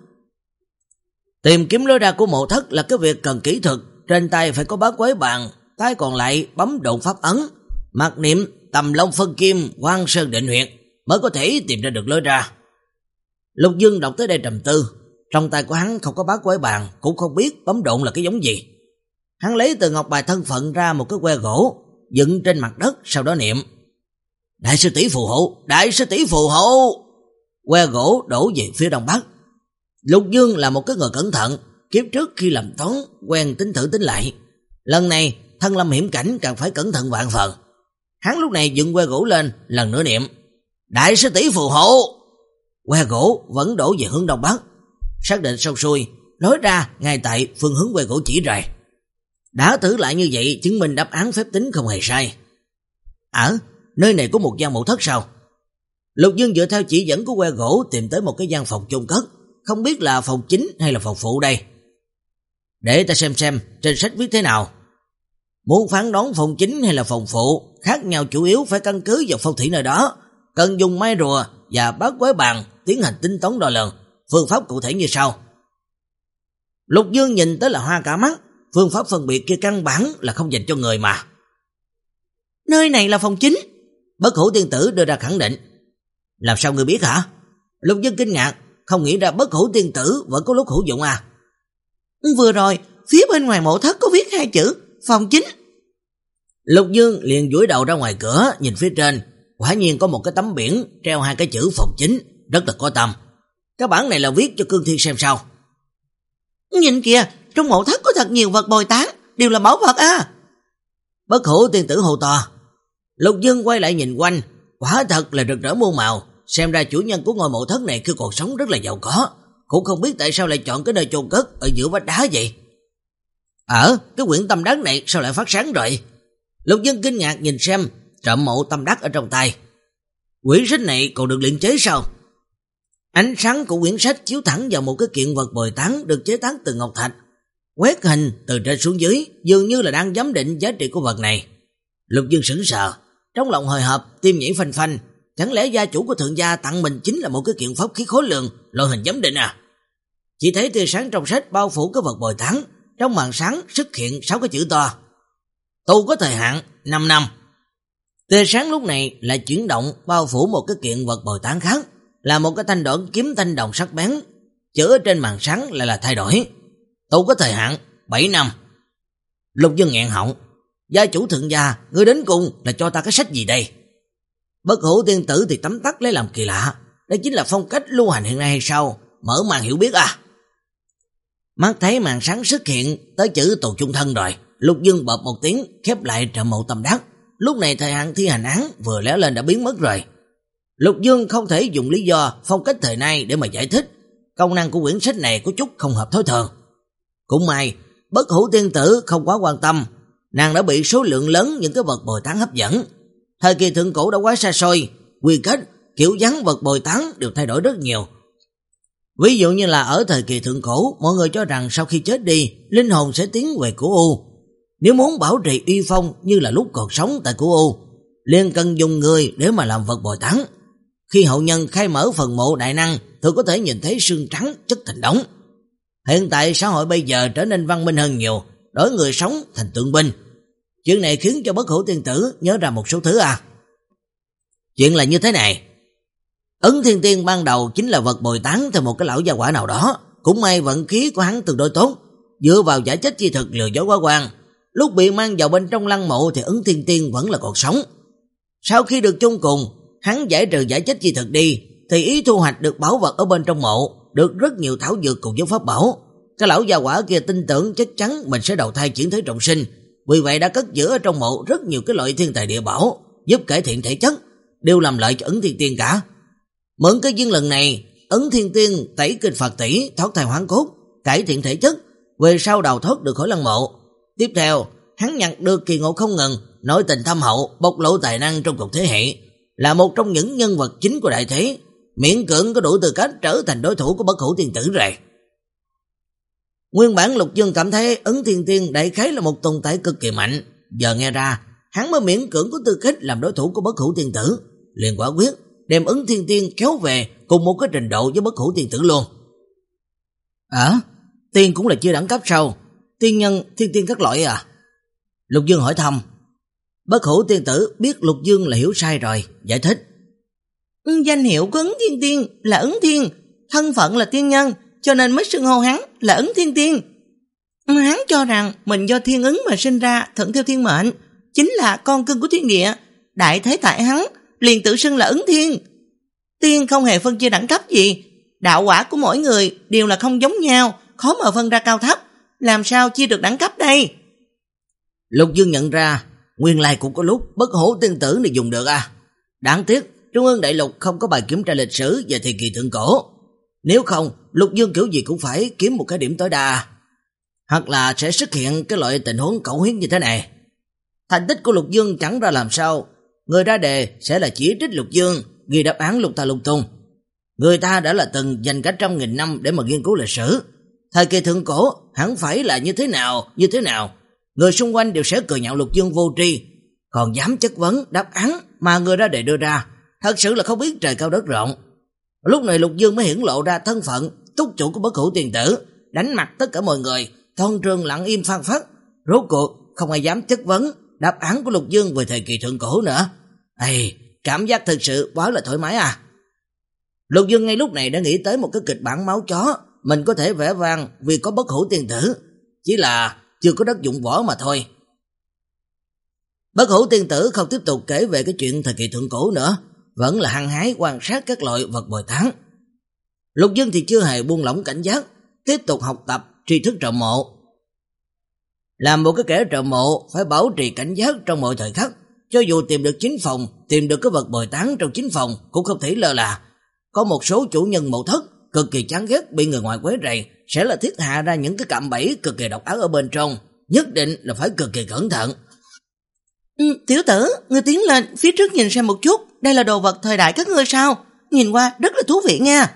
Tìm kiếm lối ra của mộ thất là cái việc cần kỹ thuật, trên tay phải có bát quái bàn, tay còn lại bấm độn pháp ấn, mặc niệm Tầm Long Phân Kim, Quang Sơn Định Huyệt mới có thể tìm ra được lối ra. Lục Dương đọc tới đây trầm tư, trong tay của hắn không có bát quái bàn, cũng không biết bấm độn là cái giống gì. Hắn lấy từ ngọc bài thân phận ra một cái que gỗ dựng trên mặt đất, sau đó niệm Đại sư tỷ phù hộ, đại sư tỷ phù hộ. Que gỗ đổ về phía đông bắc. Lục Dương là một cái người cẩn thận, kiếp trước khi làm toán quen tính thử tính lại, lần này thân lâm hiểm cảnh càng phải cẩn thận vạn phần. Hắn lúc này dựng que gỗ lên, lần nữa niệm Đại sư tỷ phù hộ. Que gỗ vẫn đổ về hướng đông bắc. Xác định xong xuôi, nói ra ngay tại phương hướng que gỗ chỉ ra. Đã thử lại như vậy chứng minh đáp án phép tính không hề sai. Ở nơi này có một gian mộ thất sao? Lục Dương dựa theo chỉ dẫn của que gỗ tìm tới một cái gian phòng chôn cất, không biết là phòng chính hay là phòng phụ đây. Để ta xem xem trên sách viết thế nào. Muốn phán đoán phòng chính hay là phòng phụ khác nhau chủ yếu phải căn cứ vào phong thủy nơi đó, cần dùng mai rùa và bát quái bàn tiến hành tính toán đo lường. Phương pháp cụ thể như sau. Lục Dương nhìn tới là hoa cả mắt, phương pháp phân biệt kia căn bản là không dành cho người mà. Nơi này là phòng chính. Bất Hữu tiên tử đưa ra khẳng định. Làm sao ngươi biết hả? Lục Dương kinh ngạc, không nghĩ ra Bất Hữu tiên tử vẫn có lúc hữu dụng à. Vừa rồi phía bên ngoài mộ thất có viết hai chữ phòng chính. Lục Dương liền duỗi đầu ra ngoài cửa, nhìn phía trên, quả nhiên có một cái tấm biển treo hai cái chữ phòng chính, rất là có tâm. Cái bản này là viết cho cương thi xem sao. Nhìn kìa, trong mộ thất có thật nhiều vật bồi tán, đều là bảo vật à. Bất Hữu tiên tử hô to. Lục Dương quay lại nhìn quanh, quả thật là rực rỡ muôn màu, xem ra chủ nhân của ngôi mộ thất này khi còn sống rất là giàu có, cũng không biết tại sao lại chọn cái nơi chôn cất ở giữa vách đá vậy. Ở cái quyển tâm đắc này sao lại phát sáng rồi? Lục Dương kinh ngạc nhìn xem trộm mộ tâm đắc ở trong tay. Quyển sách này còn được luyện chế sao? Ánh sáng của quyển sách chiếu thẳng vào một cái kiện vật bồi tán được chế tác từ ngọc thạch, quét hình từ trên xuống dưới, dường như là đang giám định giá trị của vật này. Lục Dương sững sờ, trong lòng hồi hộp, tim nhảy phanh phanh, chẳng lẽ gia chủ của thượng gia tặng mình chính là một cái kiện pháp khí khối lượng, loại hình giám định à? Chỉ thấy tia sáng trong sách bao phủ cái vật bồi tán, trong màn sáng xuất hiện sáu cái chữ to. Tu có thời hạn năm năm. Tia sáng lúc này lại chuyển động bao phủ một cái kiện vật bồi tán khác, là một cái thanh đoạn kiếm thanh đồng sắc bén. Chữ ở trên màn sáng lại là thay đổi. Tu có thời hạn bảy năm. Lục Dương nghẹn họng, gia chủ thượng gia, ngươi đến cùng là cho ta cái sách gì đây? Bất Hữu tiên tử thì tấm tắc lấy làm kỳ lạ, đây chính là phong cách lưu hành hiện nay hay sao? Mở màn hiểu biết à? Mắt thấy màn sáng xuất hiện tới chữ tù chung thân rồi, Lục Dương bợp một tiếng khép lại trộm mộ tâm đắc. Lúc này thời hạn thi hành án vừa lóe lên đã biến mất rồi. Lục Dương không thể dùng lý do phong cách thời nay để mà giải thích, công năng của quyển sách này có chút không hợp thói thường. Cũng may Bất Hữu tiên tử không quá quan tâm, nàng đã bị số lượng lớn những cái vật bồi tán hấp dẫn. Thời kỳ thượng cổ đã quá xa xôi, quy cách, kiểu dáng vật bồi tán đều thay đổi rất nhiều. Ví dụ như là ở thời kỳ thượng cổ, mọi người cho rằng sau khi chết đi, linh hồn sẽ tiến về Cửu U. Nếu muốn bảo trì uy phong như là lúc còn sống tại Cửu U, liền cần dùng người để mà làm vật bồi tán. Khi hậu nhân khai mở phần mộ đại năng, thường có thể nhìn thấy xương trắng chất thành đống. Hiện tại xã hội bây giờ trở nên văn minh hơn nhiều, đổi người sống thành tượng binh. Chuyện này khiến cho Bất Hữu tiên tử nhớ ra một số thứ à. Chuyện là như thế này. Ấn Thiên Tiên ban đầu chính là vật bồi tán theo một cái lão gia quả nào đó, Cũng may vận khí của hắn tương đối tốt, dựa vào giả chết chi thực lừa dối quá quan. Lúc bị mang vào bên trong lăng mộ thì Ấn Thiên Tiên vẫn là còn sống. Sau khi được chung cùng, hắn giải trừ giả chết chi thực đi, thì ý thu hoạch được bảo vật ở bên trong mộ, được rất nhiều thảo dược cùng với pháp bảo. Cái lão già quả kia tin tưởng chắc chắn mình sẽ đầu thai chuyển thế trọng sinh, vì vậy đã cất giữ ở trong mộ rất nhiều cái loại thiên tài địa bảo, giúp cải thiện thể chất, đều làm lợi cho Ấn Thiên Tiên cả. Mượn cái duyên lần này, Ấn Thiên Tiên tẩy kinh Phật tỷ, thoát thai hoán cốt, cải thiện thể chất, về sau đào thoát được khỏi lăng mộ. Tiếp theo, hắn nhặt được kỳ ngộ không ngừng, nội tình thâm hậu, bộc lộ tài năng trong cuộc thế hệ, là một trong những nhân vật chính của đại thế, miễn cưỡng có đủ tư cách trở thành đối thủ của Bất Hủ Tiên Tử rồi. Nguyên bản Lục Dương cảm thấy Ấn Thiên Tiên đại khái là một tồn tại cực kỳ mạnh, giờ nghe ra, hắn mới miễn cưỡng có tư cách làm đối thủ của Bất Hủ Tiên Tử, liền quả quyết đem Ấn Thiên Tiên kéo về cùng một cái trình độ với Bất Hủ Tiên Tử luôn. À, tiên cũng là chưa đẳng cấp sao? Tiên nhân, thiên tiên các loại à? Lục Dương hỏi thăm. Bất Hủ Tiên Tử biết Lục Dương là hiểu sai rồi, giải thích. Danh hiệu của Ấn Thiên Tiên là Ấn Thiên, thân phận là tiên nhân, cho nên mới xưng hô hắn là Ấn Thiên Tiên. Hắn cho rằng mình do thiên ứng mà sinh ra, thuận theo thiên mệnh, chính là con cưng của thiên địa, đại thế tại hắn, liền tự xưng là Ấn Thiên. Tiên không hề phân chia đẳng cấp gì, đạo quả của mỗi người đều là không giống nhau, khó mà phân ra cao thấp, làm sao chia được đẳng cấp đây? Lục Dương nhận ra, nguyên lai cũng có lúc Bất Hủ Tiên Tử này dùng được à. Đáng tiếc, Trung ương Đại Lục không có bài kiểm tra lịch sử về thời kỳ thượng cổ. Nếu không, Lục Dương kiểu gì cũng phải kiếm một cái điểm tối đa. Hoặc là sẽ xuất hiện cái loại tình huống cẩu huyết như thế này. Thành tích của Lục Dương chẳng ra làm sao, người ra đề sẽ là chỉ trích Lục Dương, ghi đáp án lung ta lung tung. Người ta đã là từng dành cả trăm nghìn năm để mà nghiên cứu lịch sử. Thời kỳ thượng cổ hẳn phải là như thế nào, như thế nào. Người xung quanh đều sẽ cười nhạo Lục Dương vô tri, còn dám chất vấn đáp án mà người ra đề đưa ra, thật sự là không biết trời cao đất rộng. Lúc này Lục Dương mới hiển lộ ra thân phận túc chủ của Bất Hủ Tiên Tử, đánh mặt tất cả mọi người, toàn trường lặng im phăng phất. Rốt cuộc không ai dám chất vấn đáp án của Lục Dương về thời kỳ thượng cổ nữa. Ây, cảm giác thực sự quá là thoải mái à. Lục Dương ngay lúc này đã nghĩ tới một cái kịch bản máu chó mình có thể vẽ vang vì có Bất Hủ Tiên Tử, chỉ là chưa có đất dụng võ mà thôi. Bất Hủ Tiên Tử không tiếp tục kể về cái chuyện thời kỳ thượng cổ nữa, vẫn là hăng hái quan sát các loại vật bồi tán. Lục Dương thì chưa hề buông lỏng cảnh giác, tiếp tục học tập tri thức trộm mộ. Làm một cái kẻ trộm mộ phải bảo trì cảnh giác trong mọi thời khắc, cho dù tìm được chính phòng, tìm được cái vật bồi tán trong chính phòng cũng không thể lơ là. Có một số chủ nhân mộ thất cực kỳ chán ghét bị người ngoài quấy rầy, sẽ là thiết hạ ra những cái cạm bẫy cực kỳ độc ác ở bên trong, nhất định là phải cực kỳ cẩn thận. Ừ, tiểu tử, ngươi tiến lên phía trước nhìn xem một chút, đây là đồ vật thời đại các ngươi sao? Nhìn qua rất là thú vị nha.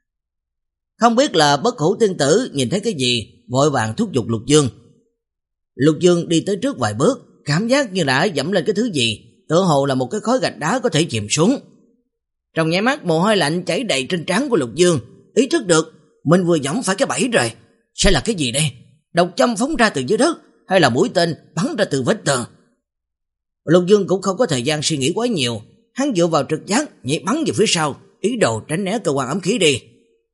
Không biết là Bất Hủ Tiên Tử nhìn thấy cái gì, vội vàng thúc giục Lục Dương. Lục Dương đi tới trước vài bước, cảm giác như đã dẫm lên cái thứ gì, tựa hồ là một cái khối gạch đá có thể chìm xuống. Trong nháy mắt mồ hôi lạnh chảy đầy trên trán của Lục Dương, ý thức được mình vừa dẫm phải cái bẫy rồi. Sẽ là cái gì đây? Độc châm phóng ra từ dưới đất, hay là mũi tên bắn ra từ vách tường? Lục Dương cũng không có thời gian suy nghĩ quá nhiều, hắn dựa vào trực giác nhảy bắn về phía sau, ý đồ tránh né cơ quan ám khí đi.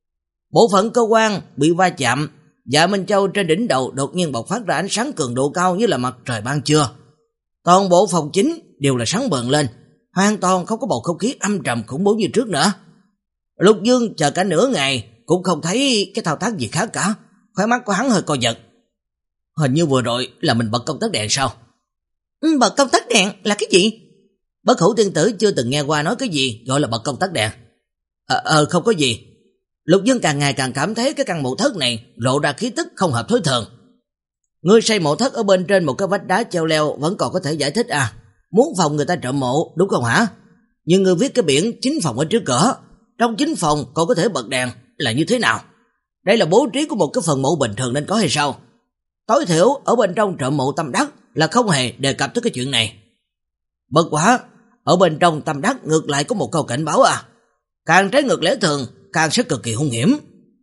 Bộ phận cơ quan bị va chạm, Dạ Minh Châu trên đỉnh đầu đột nhiên bộc phát ra ánh sáng cường độ cao như là mặt trời ban trưa. Toàn bộ phòng chính đều là sáng bừng lên, hoàn toàn không có bầu không khí âm trầm khủng bố như trước nữa. Lục Dương chờ cả nửa ngày cũng không thấy cái thao tác gì khác cả, khóe mắt của hắn hơi co giật. Hình như vừa rồi là mình bật công tắc đèn sao? Ừ, bật công tắc đèn là cái gì? Bất Hủ Tiên Tử chưa từng nghe qua nói cái gì gọi là bật công tắc đèn. Ờ, ờ không có gì. Lục Dương càng ngày càng cảm thấy cái căn mộ thất này lộ ra khí tức không hợp thói thường. Ngươi xây mộ thất ở bên trên một cái vách đá treo leo vẫn còn có thể giải thích à? Muốn phòng người ta trộm mộ đúng không hả? Nhưng ngươi viết cái biển chính phòng ở trước cửa, trong chính phòng còn có thể bật đèn là như thế nào? Đây là bố trí của một cái phần mộ bình thường nên có hay sao? Tối thiểu ở bên trong trộm mộ tâm đắc là không hề đề cập tới cái chuyện này. Bất quá, ở bên trong tâm đắc ngược lại có một câu cảnh báo à. Càng trái ngược lẽ thường, càng sẽ cực kỳ hung hiểm.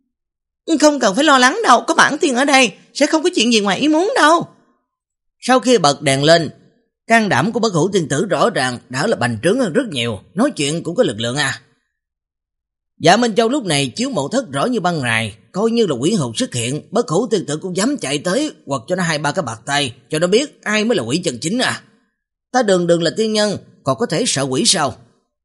Không cần phải lo lắng đâu, có bản tiên ở đây, sẽ không có chuyện gì ngoài ý muốn đâu. Sau khi bật đèn lên, can đảm của Bất Hủ Tiên Tử rõ ràng đã là bành trướng hơn rất nhiều, nói chuyện cũng có lực lượng à. Dạ Minh Châu lúc này chiếu mộ thất rõ như ban ngày, coi như là quỷ hồn xuất hiện, Bất Hủ Tiên Tử cũng dám chạy tới hoặc cho nó hai ba cái bạt tay, cho nó biết ai mới là quỷ chân chính à. Ta đường đường là tiên nhân, còn có thể sợ quỷ sao?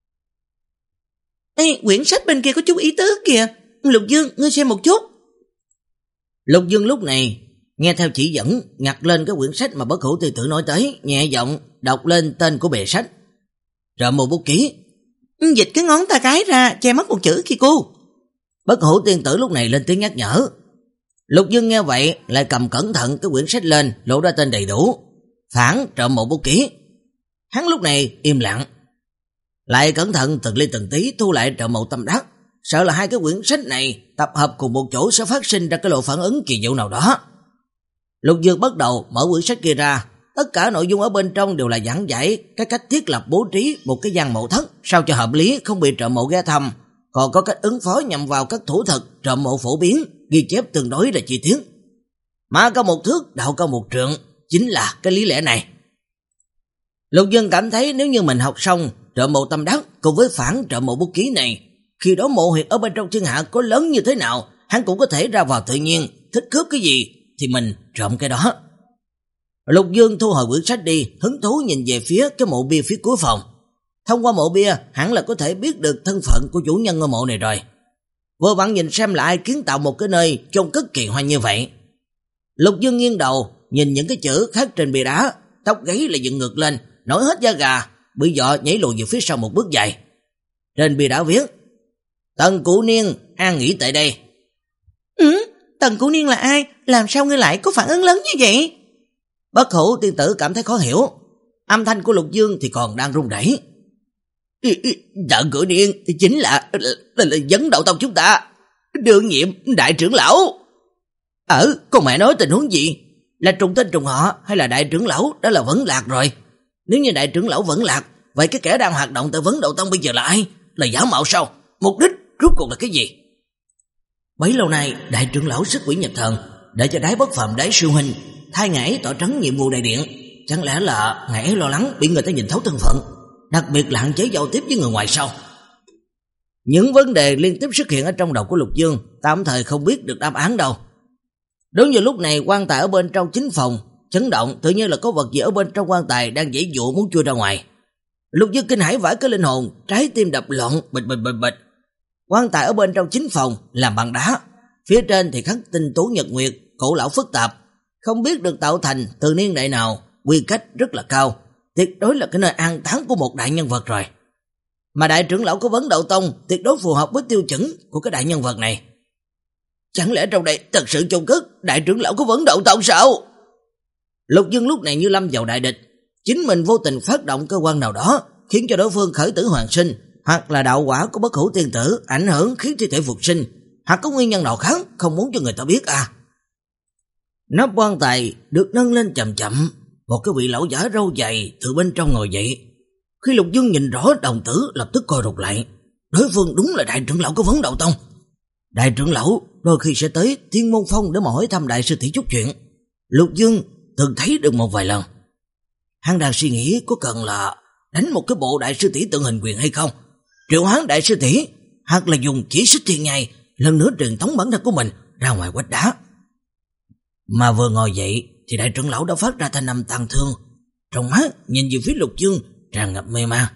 Ê, quyển sách bên kia có chút ý tứ kìa, Lục Dương, ngươi xem một chút. Lục Dương lúc này nghe theo chỉ dẫn, nhặt lên cái quyển sách mà Bất Hủ Tiên Tử nói tới, nhẹ giọng đọc lên tên của bìa sách. Trộm mộ bút ký. Dịch cái ngón tay cái ra, che mất một chữ kia cô. Bất Hủ Tiên Tử lúc này lên tiếng nhắc nhở. Lục Dương nghe vậy lại cầm cẩn thận cái quyển sách lên, lộ ra tên đầy đủ. Phản trộm mộ bút ký. Hắn lúc này im lặng, lại cẩn thận từng ly từng tí thu lại trộm mộ tâm đắc, sợ là hai cái quyển sách này tập hợp cùng một chỗ sẽ phát sinh ra cái lộ phản ứng kỳ diệu nào đó. Lục Dương bắt đầu mở quyển sách kia ra, tất cả nội dung ở bên trong đều là giảng giải cái cách thiết lập bố trí một cái gian mộ thất sao cho hợp lý, không bị trộm mộ ghé thăm, còn có cách ứng phó nhằm vào các thủ thuật trộm mộ phổ biến, ghi chép tương đối là chi tiết. Mã cao một thước, đạo cao một trượng, chính là cái lý lẽ này. Lục Dương cảm thấy nếu như mình học xong trộm mộ tâm đắc cùng với phản trộm mộ bút ký này, khi đó mộ huyệt ở bên trong thiên hạ có lớn như thế nào, hắn cũng có thể ra vào tự nhiên, thích cướp cái gì thì mình trộm cái đó. Lục Dương thu hồi quyển sách đi, hứng thú nhìn về phía cái mộ bia phía cuối phòng. Thông qua mộ bia, hẳn là có thể biết được thân phận của chủ nhân ngôi mộ này rồi. Vừa vặn nhìn xem là ai kiến tạo một cái nơi chôn cất kỳ hoa như vậy. Lục Dương nghiêng đầu, nhìn những cái chữ khắc trên bia đá, tóc gáy lại dựng ngược lên, nổi hết da gà, bị dọ nhảy lùi về phía sau một bước dài. Trên bia đá viết: Tần Cụ Niên an nghỉ tại đây. Ừ, Tần Cụ Niên là ai? Làm sao ngươi lại có phản ứng lớn như vậy? Bất Hủ Tiên Tử cảm thấy khó hiểu. Âm thanh của Lục Dương thì còn đang run rẩy. Tần Cụ Niên chính là, là, là, là vấn đạo tông chúng ta, đương nhiệm đại trưởng lão. Ờ, con mẹ nói tình huống gì? Là trùng tên trùng họ hay là đại trưởng lão? Đó là Vấn Lạc rồi. Nếu như đại trưởng lão Vấn Lạc, vậy cái kẻ đang hoạt động tại Vấn Đạo Tông bây giờ là ai? Là giả mạo sao? Mục đích rốt cuộc là cái gì? Bấy lâu nay đại trưởng lão sức quỷ nhập thần, để cho Đái Bất Phàm Đái sư huynh thay ngài tỏ trấn nhiệm vụ đại điện. Chẳng lẽ là ngài lo lắng bị người ta nhìn thấu thân phận, đặc biệt là hạn chế giao tiếp với người ngoài sao? Những vấn đề liên tiếp xuất hiện ở trong đầu của Lục Dương, tạm thời không biết được đáp án đâu. Đúng như lúc này, quan tài ở bên trong chính phòng chấn động, tự nhiên là có vật gì ở bên trong quan tài đang giãy giụa muốn chui ra ngoài. Lục Dương kinh hãi vãi cái linh hồn, trái tim đập loạn bịch bịch bịch bịch. Quan tài ở bên trong chính phòng làm bằng đá, phía trên thì khắc tinh tú nhật nguyệt, cổ lão phức tạp, không biết được tạo thành từ niên đại nào, quy cách rất là cao, tuyệt đối là cái nơi an táng của một đại nhân vật rồi. Mà đại trưởng lão của Vấn Đạo Tông tuyệt đối phù hợp với tiêu chuẩn của cái đại nhân vật này. Chẳng lẽ trong đây thật sự chôn cất đại trưởng lão của Vấn Đạo Tông sao? Lục Dương lúc này như lâm vào đại địch, chính mình vô tình phát động cơ quan nào đó khiến cho đối phương khởi tử hoàn sinh, hoặc là đạo quả của Bất Hủ Tiên Tử ảnh hưởng khiến thi thể phục sinh, hoặc có nguyên nhân nào khác không muốn cho người ta biết à. Nắp quan tài được nâng lên chậm chậm, một cái vị lão giả râu dày từ bên trong ngồi dậy. Khi Lục Dương nhìn rõ đồng tử lập tức co rụt lại, đối phương đúng là đại trưởng lão của Vấn Đạo Tông. Đại trưởng lão đôi khi sẽ tới Thiên Môn Phong để mà hỏi thăm đại sư tỷ chút chuyện, Lục Dương từng thấy được một vài lần. Hắn đang suy nghĩ có cần là đánh một cái bộ đại sư tỷ tượng hình quyền hay không, triệu hoán đại sư tỷ, hoặc là dùng chỉ xích thiên nhai lần nữa truyền thống bản thân của mình ra ngoài quách đá. Mà vừa ngồi dậy thì đại trưởng lão đã phát ra thanh âm tang thương, trong mắt nhìn về phía Lục Dương tràn ngập mê man.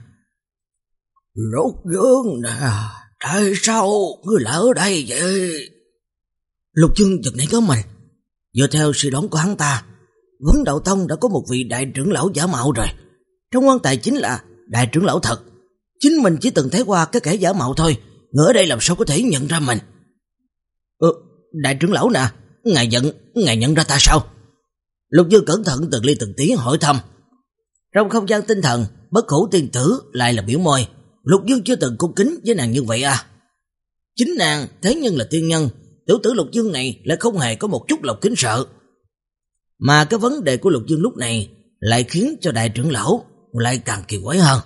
Lục Dương nè, tại sao ngươi lại ở đây vậy? Lục Dương giật nảy có mình. Dựa theo suy đoán của hắn ta, Vấn Đạo Tông đã có một vị đại trưởng lão giả mạo rồi. Trong quan tài chính là đại trưởng lão thật. Chính mình chỉ từng thấy qua cái kẻ giả mạo thôi, người ở đây làm sao có thể nhận ra mình? Ừ, đại trưởng lão nè, ngài nhận, ngài nhận ra ta sao? Lục Dương cẩn thận từng ly từng tí hỏi thăm. Trong không gian tinh thần, Bất Hủ Tiên Tử lại là biểu môi. Lục Dương chưa từng cung kính với nàng như vậy à? Chính nàng thế nhưng là tiên nhân, tiểu tử Lục Dương này lại không hề có một chút lòng kính sợ. Mà cái vấn đề của Lục Dương lúc này lại khiến cho đại trưởng lão lại càng kỳ quái hơn.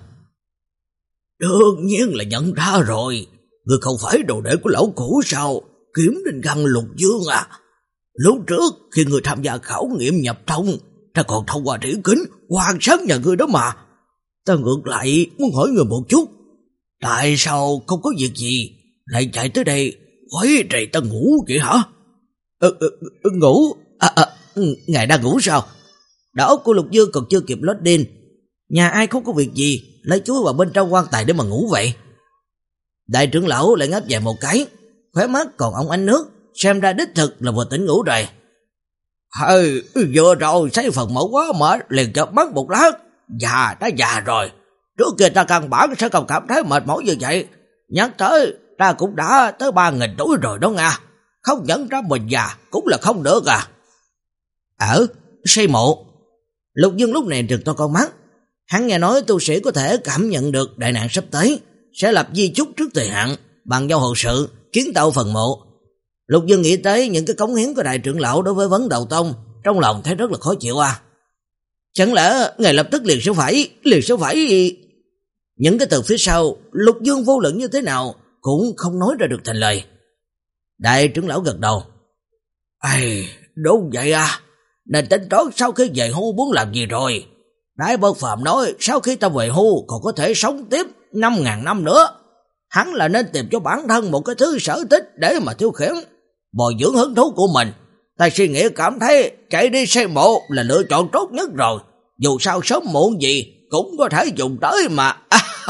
Đương nhiên là nhận ra rồi, ngươi không phải đồ đệ của lão cũ sao? Kiếm Đình Găng Lục Dương à? Lúc trước khi ngươi tham gia khảo nghiệm nhập thông, ta còn thông qua thủy kính quan sát nhà ngươi đó mà. Ta ngược lại muốn hỏi ngươi một chút, tại sao không có việc gì lại chạy tới đây, quấy rầy ta ngủ vậy hả? Ừ, ừ, ừ, ngủ? À, à, ngài đang ngủ sao? Đầu óc của Lục Dương còn chưa kịp lót điên. Nhà ai không có việc gì lấy chuối vào bên trong quan tài để mà ngủ vậy? Đại trưởng lão lại ngáp dài một cái, khóe mắt còn óng ánh nước, xem ra đích thực là vừa tỉnh ngủ rồi. Hơi, vừa rồi thấy phần mẫu quá mệt, liền chợp mắt một lát. Già, đã già rồi. Trước kia ta căn bản sẽ không cảm thấy mệt mỏi như vậy. Nhắc tới, ta cũng đã tới ba nghìn tuổi rồi đó nha. Không nhận ra mình già cũng là không được à. Ở xây mộ, Lục Dương lúc này trừng to con mắt. Hắn nghe nói tu sĩ có thể cảm nhận được đại nạn sắp tới, sẽ lập di chúc trước thời hạn, bằng giao hậu sự, kiến tạo phần mộ. Lục Dương nghĩ tới những cái cống hiến của đại trưởng lão đối với vấn đầu tông, trong lòng thấy rất là khó chịu à. Chẳng lẽ ngài lập tức liền sẽ phải, liền sẽ phải... Những cái từ phía sau, Lục Dương vô luận như thế nào cũng không nói ra được thành lời. Đại trưởng lão gật đầu. Ây, đúng vậy à, nên tính toán sau khi về hưu muốn làm gì rồi. Đại Bất Phàm nói sau khi ta về hưu còn có thể sống tiếp năm ngàn năm nữa. Hắn là nên tìm cho bản thân một cái thứ sở thích để mà tiêu khiển, bồi dưỡng hứng thú của mình. Ta suy nghĩ cảm thấy chạy đi xây mộ là lựa chọn tốt nhất rồi. Dù sao sớm muộn gì cũng có thể dùng tới mà.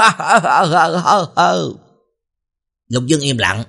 Lục Dương im lặng.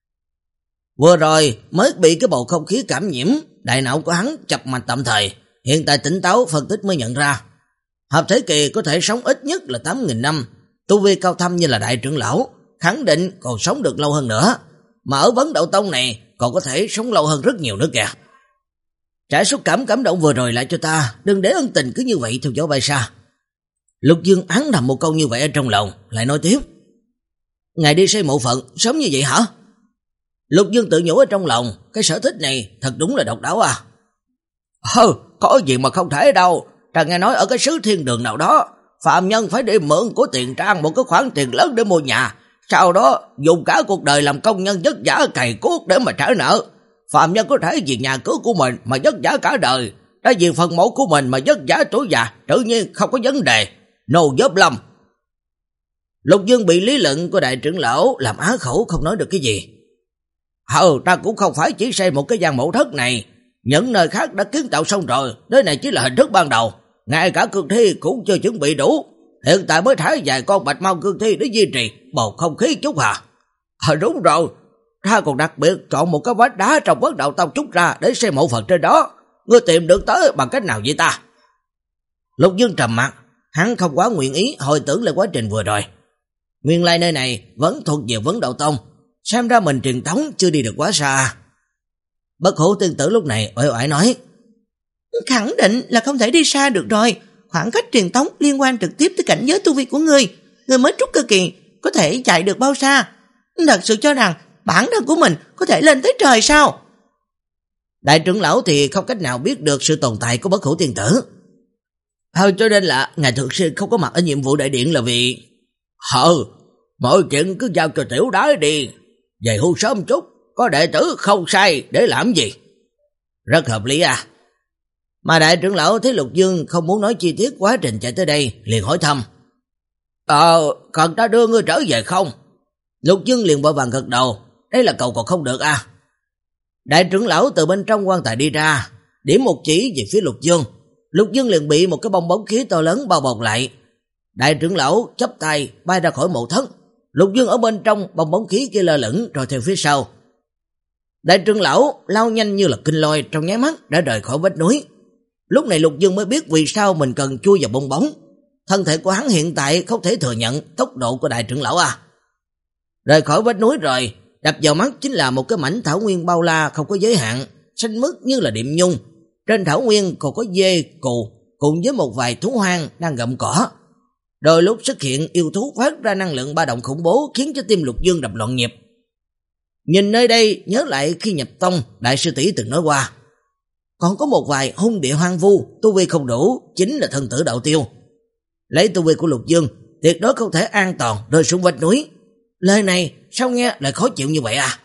Vừa rồi mới bị cái bầu không khí cảm nhiễm, đại não của hắn chập mạch tạm thời. Hiện tại tỉnh táo phân tích mới nhận ra, hợp thế kỳ có thể sống ít nhất là tám nghìn năm. Tu vi cao thâm như là đại trưởng lão khẳng định còn sống được lâu hơn nữa. Mà ở vấn đậu tông này còn có thể sống lâu hơn rất nhiều nữa kìa. Trả xúc cảm cảm động vừa rồi lại cho ta, đừng để ân tình cứ như vậy theo gió bay xa. Lục Dương ám thầm một câu như vậy ở trong lòng, lại nói tiếp. Ngài đi xây mộ phận sớm như vậy hả? Lục Dương tự nhủ ở trong lòng, cái sở thích này thật đúng là độc đáo à. Hừ, có gì mà không thể đâu. Ta nghe nói ở cái xứ thiên đường nào đó, phạm nhân phải đi mượn của tiền trang một cái khoản tiền lớn để mua nhà, sau đó dùng cả cuộc đời làm công nhân vất vả cày cuốc để mà trả nợ. Phạm nhân có thể vì nhà cửa của mình mà vất vả cả đời, đã vì phần mộ của mình mà vất vả tuổi già, tự nhiên không có vấn đề. No problem. Lục Dương bị lý luận của đại trưởng lão làm á khẩu không nói được cái gì. Hừ, ta cũng không phải chỉ xây một cái gian mộ thất này, những nơi khác đã kiến tạo xong rồi, nơi này chỉ là hình thức ban đầu, ngay cả cương thi cũng chưa chuẩn bị đủ. Hiện tại mới thả vài con bạch mau cương thi để duy trì bầu không khí chút hả? À, đúng rồi, ta còn đặc biệt chọn một cái vách đá trong vấn đạo tông trúc ra để xây mộ Phật trên đó. Ngươi tìm được tới bằng cách nào vậy ta? Lục Dương trầm mặt, hắn không quá nguyện ý hồi tưởng lại quá trình vừa rồi. Nguyên lai nơi này vẫn thuộc về vấn đạo tông, xem ra mình truyền thống chưa đi được quá xa. Bất Hủ Tiên Tử lúc này uể oải nói. Khẳng định là không thể đi xa được rồi. Khoảng cách truyền thống liên quan trực tiếp tới cảnh giới tu vi của ngươi. Ngươi mới trúc cơ kỳ, có thể chạy được bao xa? Thật sự cho rằng bản thân của mình có thể lên tới trời sao? Đại trưởng lão thì không cách nào biết được sự tồn tại của Bất Hủ Tiên Tử. Thôi cho nên là ngài thực sự không có mặt ở nhiệm vụ đại điện là vì... Hờ, mọi chuyện cứ giao cho tiểu đái đi. Về hưu sớm chút, có đệ tử không sai để làm gì? Rất hợp lý à. Mà đại trưởng lão thấy Lục Dương không muốn nói chi tiết quá trình chạy tới đây, liền hỏi thăm. Ờ, cần ta đưa ngươi trở về không? Lục Dương liền vội vàng gật đầu. Đây là cầu còn không được à. Đại trưởng lão từ bên trong quan tài đi ra, điểm một chỉ về phía Lục Dương. Lục Dương liền bị một cái bong bóng khí to lớn bao bọc lại. Đại trưởng lão chắp tay bay ra khỏi mộ thất. Lục Dương ở bên trong bong bóng khí kia lơ lửng rồi theo phía sau. Đại trưởng lão lao nhanh như là kinh lôi, trong nháy mắt đã rời khỏi vách núi. Lúc này Lục Dương mới biết vì sao mình cần chui vào bong bóng. Thân thể của hắn hiện tại không thể thừa nhận tốc độ của đại trưởng lão à. Rời khỏi vách núi rồi, đập vào mắt chính là một cái mảnh thảo nguyên bao la không có giới hạn, xanh mướt như là điệm nhung. Trên thảo nguyên còn có dê, cừu cùng với một vài thú hoang đang gặm cỏ. Đôi lúc xuất hiện yêu thú phát ra năng lượng ba động khủng bố, khiến cho tim Lục Dương đập loạn nhịp. Nhìn nơi đây nhớ lại khi nhập tông, đại sư tỷ từng nói qua, còn có một vài hung địa hoang vu, tu vi không đủ, chính là thân tử đạo tiêu. Lấy tu vi của Lục Dương, tuyệt đối không thể an toàn rơi xuống vách núi. Lời này sao nghe lại khó chịu như vậy à?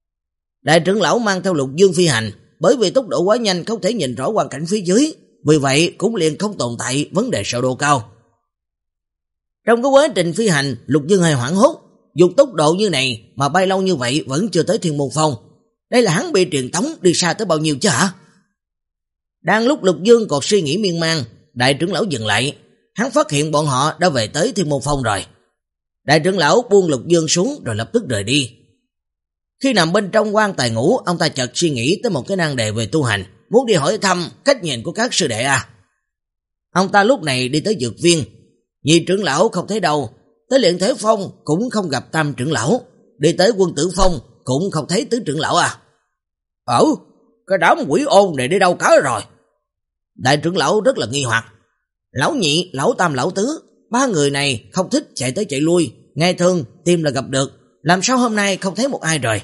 Đại trưởng lão mang theo Lục Dương phi hành, bởi vì tốc độ quá nhanh không thể nhìn rõ hoàn cảnh phía dưới, vì vậy cũng liền không tồn tại vấn đề sợ độ cao. Trong cái quá trình phi hành, Lục Dương hơi hoảng hốt, dùng tốc độ như này mà bay lâu như vậy vẫn chưa tới Thiên Môn Phong. Đây là hắn bị truyền tống đi xa tới bao nhiêu chứ hả? Đang lúc Lục Dương còn suy nghĩ miên man, đại trưởng lão dừng lại. Hắn phát hiện bọn họ đã về tới Thiên Môn Phong rồi. Đại trưởng lão buông Lục Dương xuống rồi lập tức rời đi. Khi nằm bên trong quan tài ngủ, ông ta chợt suy nghĩ tới một cái nan đề về tu hành, muốn đi hỏi thăm cách nhìn của các sư đệ à. Ông ta lúc này đi tới dược viên. Nhị trưởng lão không thấy đâu, tới Luyện Thể Phong cũng không gặp tam trưởng lão, đi tới Quân Tử Phong cũng không thấy tứ trưởng lão à. Ờ, cái đám quỷ ôn này đi đâu cả rồi? Đại trưởng lão rất là nghi hoặc. Lão nhị, lão tam, lão tứ, ba người này không thích chạy tới chạy lui, ngày thường tìm là gặp được, làm sao hôm nay không thấy một ai rồi?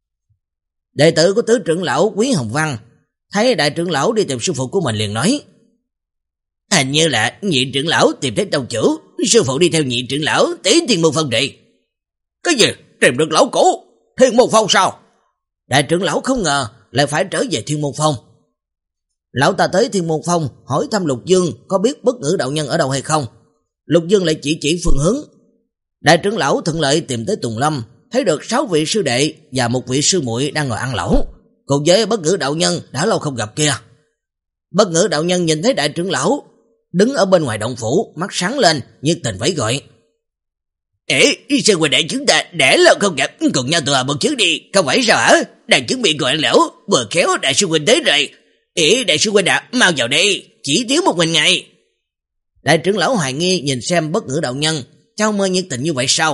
Đệ tử của tứ trưởng lão Quý Hồng Văn thấy đại trưởng lão đi tìm sư phụ của mình liền nói: hình như là nhị trưởng lão tìm thấy tông chủ, sư phụ đi theo nhị trưởng lão tới Thiên Môn Phong đi. Cái gì? Tìm được lão cũ? Thiên Môn Phong sao? Đại trưởng lão không ngờ lại phải trở về Thiên Môn Phong. Lão ta tới Thiên Môn Phong hỏi thăm Lục Dương có biết Bất Ngữ đạo nhân ở đâu hay không. Lục Dương lại chỉ chỉ phương hướng. Đại trưởng lão thuận lợi tìm tới Tùng Lâm, thấy được sáu vị sư đệ và một vị sư muội đang ngồi ăn lẩu, cùng với Bất Ngữ đạo nhân đã lâu không gặp kia. Bất Ngữ đạo nhân nhìn thấy đại trưởng lão đứng ở bên ngoài động phủ, mắt sáng lên, nhiệt tình vẫy gọi: Ê, sư huynh đệ chúng ta đã lâu không gặp, cùng nhau tụ họp một chuyến đi, không phải sao hả? Đang chuẩn bị gọi ăn lẩu, vừa khéo đại sư huynh tới rồi. Ê, đại sư huynh ạ, mau vào đây, chỉ thiếu một mình ngày. Đại trưởng lão hoài nghi nhìn xem Bất Ngữ đạo nhân, trao mơ nhiệt tình như vậy sao?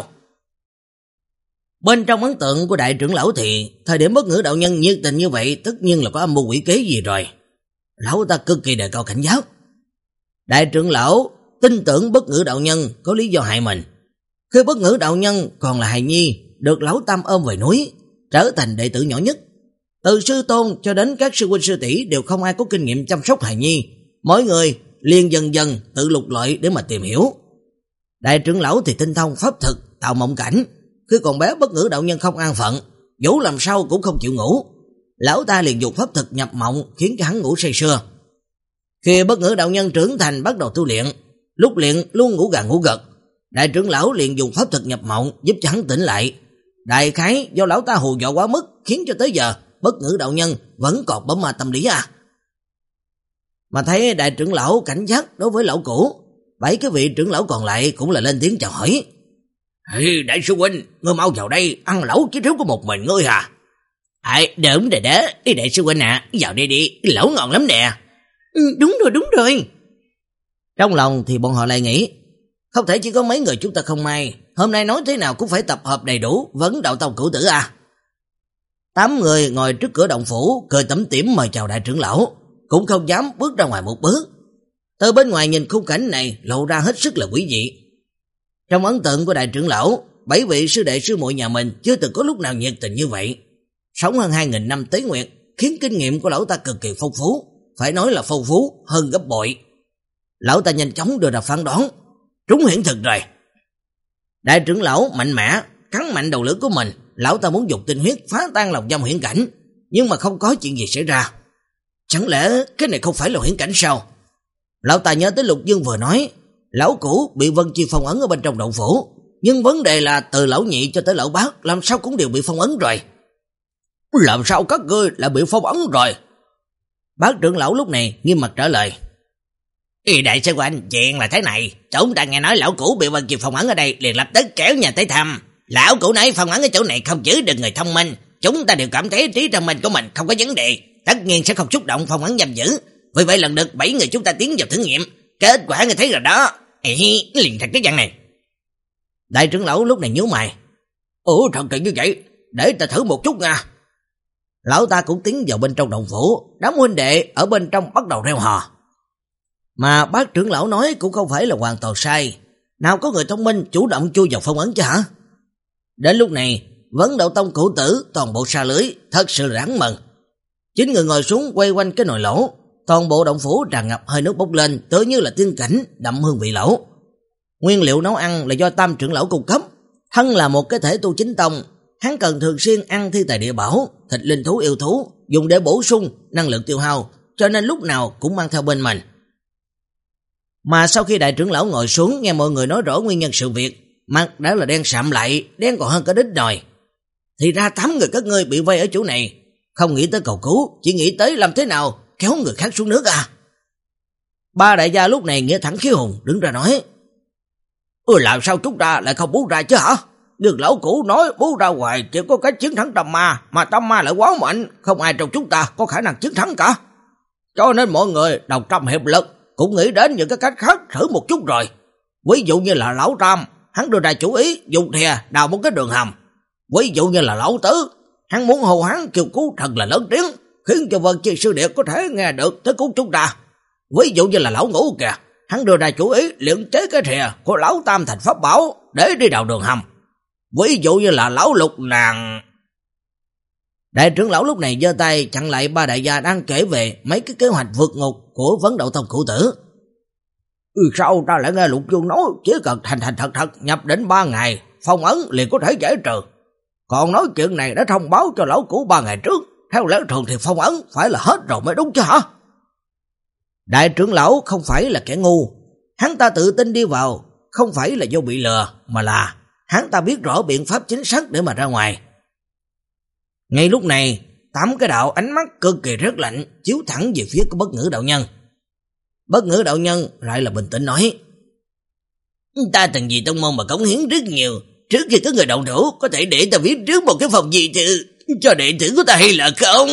Bên trong ấn tượng của đại trưởng lão thì thời điểm Bất Ngữ đạo nhân nhiệt tình như vậy tất nhiên là có âm mưu quỷ kế gì rồi. Lão ta cực kỳ đề cao cảnh giác. Đại trưởng lão tin tưởng Bất Ngữ đạo nhân có lý do hại mình. Khi Bất Ngữ đạo nhân còn là hài nhi, được lão tam ôm về núi, trở thành đệ tử nhỏ nhất. Từ sư tôn cho đến các sư huynh sư tỷ đều không ai có kinh nghiệm chăm sóc hài nhi, mỗi người liền dần dần tự lục lọi để mà tìm hiểu. Đại trưởng lão thì tinh thông pháp thực, tạo mộng cảnh. Khi còn bé Bất Ngữ đạo nhân không an phận, dẫu làm sao cũng không chịu ngủ. Lão ta liền dùng pháp thực nhập mộng khiến cho hắn ngủ say sưa. Khi Bất Ngữ đạo nhân trưởng thành bắt đầu tu luyện, lúc luyện luôn ngủ gà ngủ gật. Đại trưởng lão liền dùng pháp thực nhập mộng giúp cho hắn tỉnh lại. Đại khái do lão ta hù dọa quá mức khiến cho tới giờ Bất Ngữ đạo nhân vẫn còn bấm ma tâm lý à. Mà thấy đại trưởng lão cảnh giác đối với lão cũ, bảy cái vị trưởng lão còn lại cũng là lên tiếng chào hỏi. Hey, đại sư huynh, ngươi mau vào đây, ăn lẩu chứ thiếu có một mình ngươi à? Ai, đúng rồi đó, đại sư huynh à, vào đây đi, lẩu ngon lắm nè. Ừ, đúng rồi, đúng rồi. Trong lòng thì bọn họ lại nghĩ, không thể chỉ có mấy người chúng ta không may, hôm nay nói thế nào cũng phải tập hợp đầy đủ, vấn đạo tông cửu tử à. Tám người ngồi trước cửa động phủ, cười tẩm tỉm mời chào đại trưởng lão, cũng không dám bước ra ngoài một bước. Từ bên ngoài nhìn khung cảnh này lộ ra hết sức là quý dị. Trong ấn tượng của đại trưởng lão, bảy vị sư đệ sư muội nhà mình chưa từng có lúc nào nhiệt tình như vậy. Sống hơn hai nghìn năm tuế nguyệt, khiến kinh nghiệm của lão ta cực kỳ phong phú, phải nói là phong phú hơn gấp bội. Lão ta nhanh chóng đưa ra phán đoán, trúng hiển thực rồi. Đại trưởng lão mạnh mẽ cắn mạnh đầu lưỡi của mình, lão ta muốn dùng tinh huyết phá tan lòng dâm huyễn cảnh, nhưng mà không có chuyện gì xảy ra. Chẳng lẽ cái này không phải là huyễn cảnh sao? Lão ta nhớ tới Lục Dương vừa nói, lão cũ bị Vân Chi phong ấn ở bên trong động phủ, nhưng vấn đề là từ lão nhị cho tới lão bác làm sao cũng đều bị phong ấn rồi. Làm sao các ngươi lại bị phong ấn rồi? Bác trưởng lão lúc này nghiêm mặt trả lời. Ý đại sư huynh, chuyện là thế này, chúng ta nghe nói lão cũ bị Vân Chi phong ấn ở đây, liền lập tức kéo nhà tới thăm. Lão cũ nói phong ấn ở chỗ này không giữ được người thông minh, chúng ta đều cảm thấy trí thông minh của mình không có vấn đề, tất nhiên sẽ không xúc động phong ấn giam giữ. Vì vậy lần lượt bảy người chúng ta tiến vào thử nghiệm, kết quả người thấy rồi đó. Ê, liền thật cái dạng này. Đại trưởng lão lúc này nhíu mày. Ủa thật kỳ như vậy, để ta thử một chút nha. Lão ta cũng tiến vào bên trong động phủ, đám huynh đệ ở bên trong bắt đầu reo hò. Mà bác trưởng lão nói cũng không phải là hoàn toàn sai, nào có người thông minh chủ động chui vào phong ấn chứ hả? Đến lúc này, Vấn Đạo Tông cửu tử toàn bộ xa lưới, thật sự là đáng mừng. Chín người ngồi xuống quay quanh cái nồi lẩu, toàn bộ động phủ tràn ngập hơi nước bốc lên, tựa như là tiên cảnh đậm hương vị lẩu. Nguyên liệu nấu ăn là do Tam trưởng lão cung cấp, thân là một cái thể tu chính tông, hắn cần thường xuyên ăn thi tài địa bảo, thịt linh thú yêu thú, dùng để bổ sung năng lượng tiêu hao, cho nên lúc nào cũng mang theo bên mình. Mà sau khi đại trưởng lão ngồi xuống nghe mọi người nói rõ nguyên nhân sự việc, mặt đã là đen sạm lại, đen còn hơn cả đít nồi. Thì ra tám người các ngươi bị vây ở chỗ này, không nghĩ tới cầu cứu, chỉ nghĩ tới làm thế nào kéo người khác xuống nước à. Ba đại gia lúc này nghĩa thẳng khí hùng đứng ra nói: Ừ, làm sao chúng ta lại không bú ra chứ hả? Đường lão cũ nói bú ra hoài chỉ có cách chiến thắng tâm ma, mà tâm ma lại quá mạnh, không ai trong chúng ta có khả năng chiến thắng cả. Cho nên mọi người đồng tâm hiệp lực cũng nghĩ đến những cái cách khác thử một chút rồi. Ví dụ như là lão Tam, hắn đưa ra chủ ý dùng thìa đào một cái đường hầm. Ví dụ như là lão Tứ, hắn muốn hô hắn kêu cứu thật là lớn tiếng, khiến cho Vân Chi Sư Điệt có thể nghe được tới cứu chúng ta. Ví dụ như là lão Ngũ kìa, hắn đưa ra chủ ý luyện chế cái thìa của lão Tam thành pháp bảo để đi đào đường hầm. Ví dụ như là lão Lục nàng. Đại trưởng lão lúc này giơ tay chặn lại ba đại gia đang kể về mấy cái kế hoạch vượt ngục của Vấn Đậu Tông cửu tử. Ừ, sao ta lại nghe Lục Dương nói chỉ cần thành thành thật thật nhập đến ba ngày, phong ấn liền có thể giải trừ. Còn nói chuyện này đã thông báo cho lão cũ ba ngày trước, theo lẽ thường thì phong ấn phải là hết rồi mới đúng chứ hả? Đại trưởng lão không phải là kẻ ngu, hắn ta tự tin đi vào, không phải là do bị lừa, mà là hắn ta biết rõ biện pháp chính xác để mà ra ngoài. Ngay lúc này, tám cái đạo ánh mắt cực kỳ rất lạnh chiếu thẳng về phía của Bất Ngữ đạo nhân. Bất Ngữ đạo nhân lại là bình tĩnh nói: Ta từng vì tông môn mà cống hiến rất nhiều, trước khi có người động thủ có thể để ta viết trước một cái phòng gì thư cho đệ tử của ta hay là không?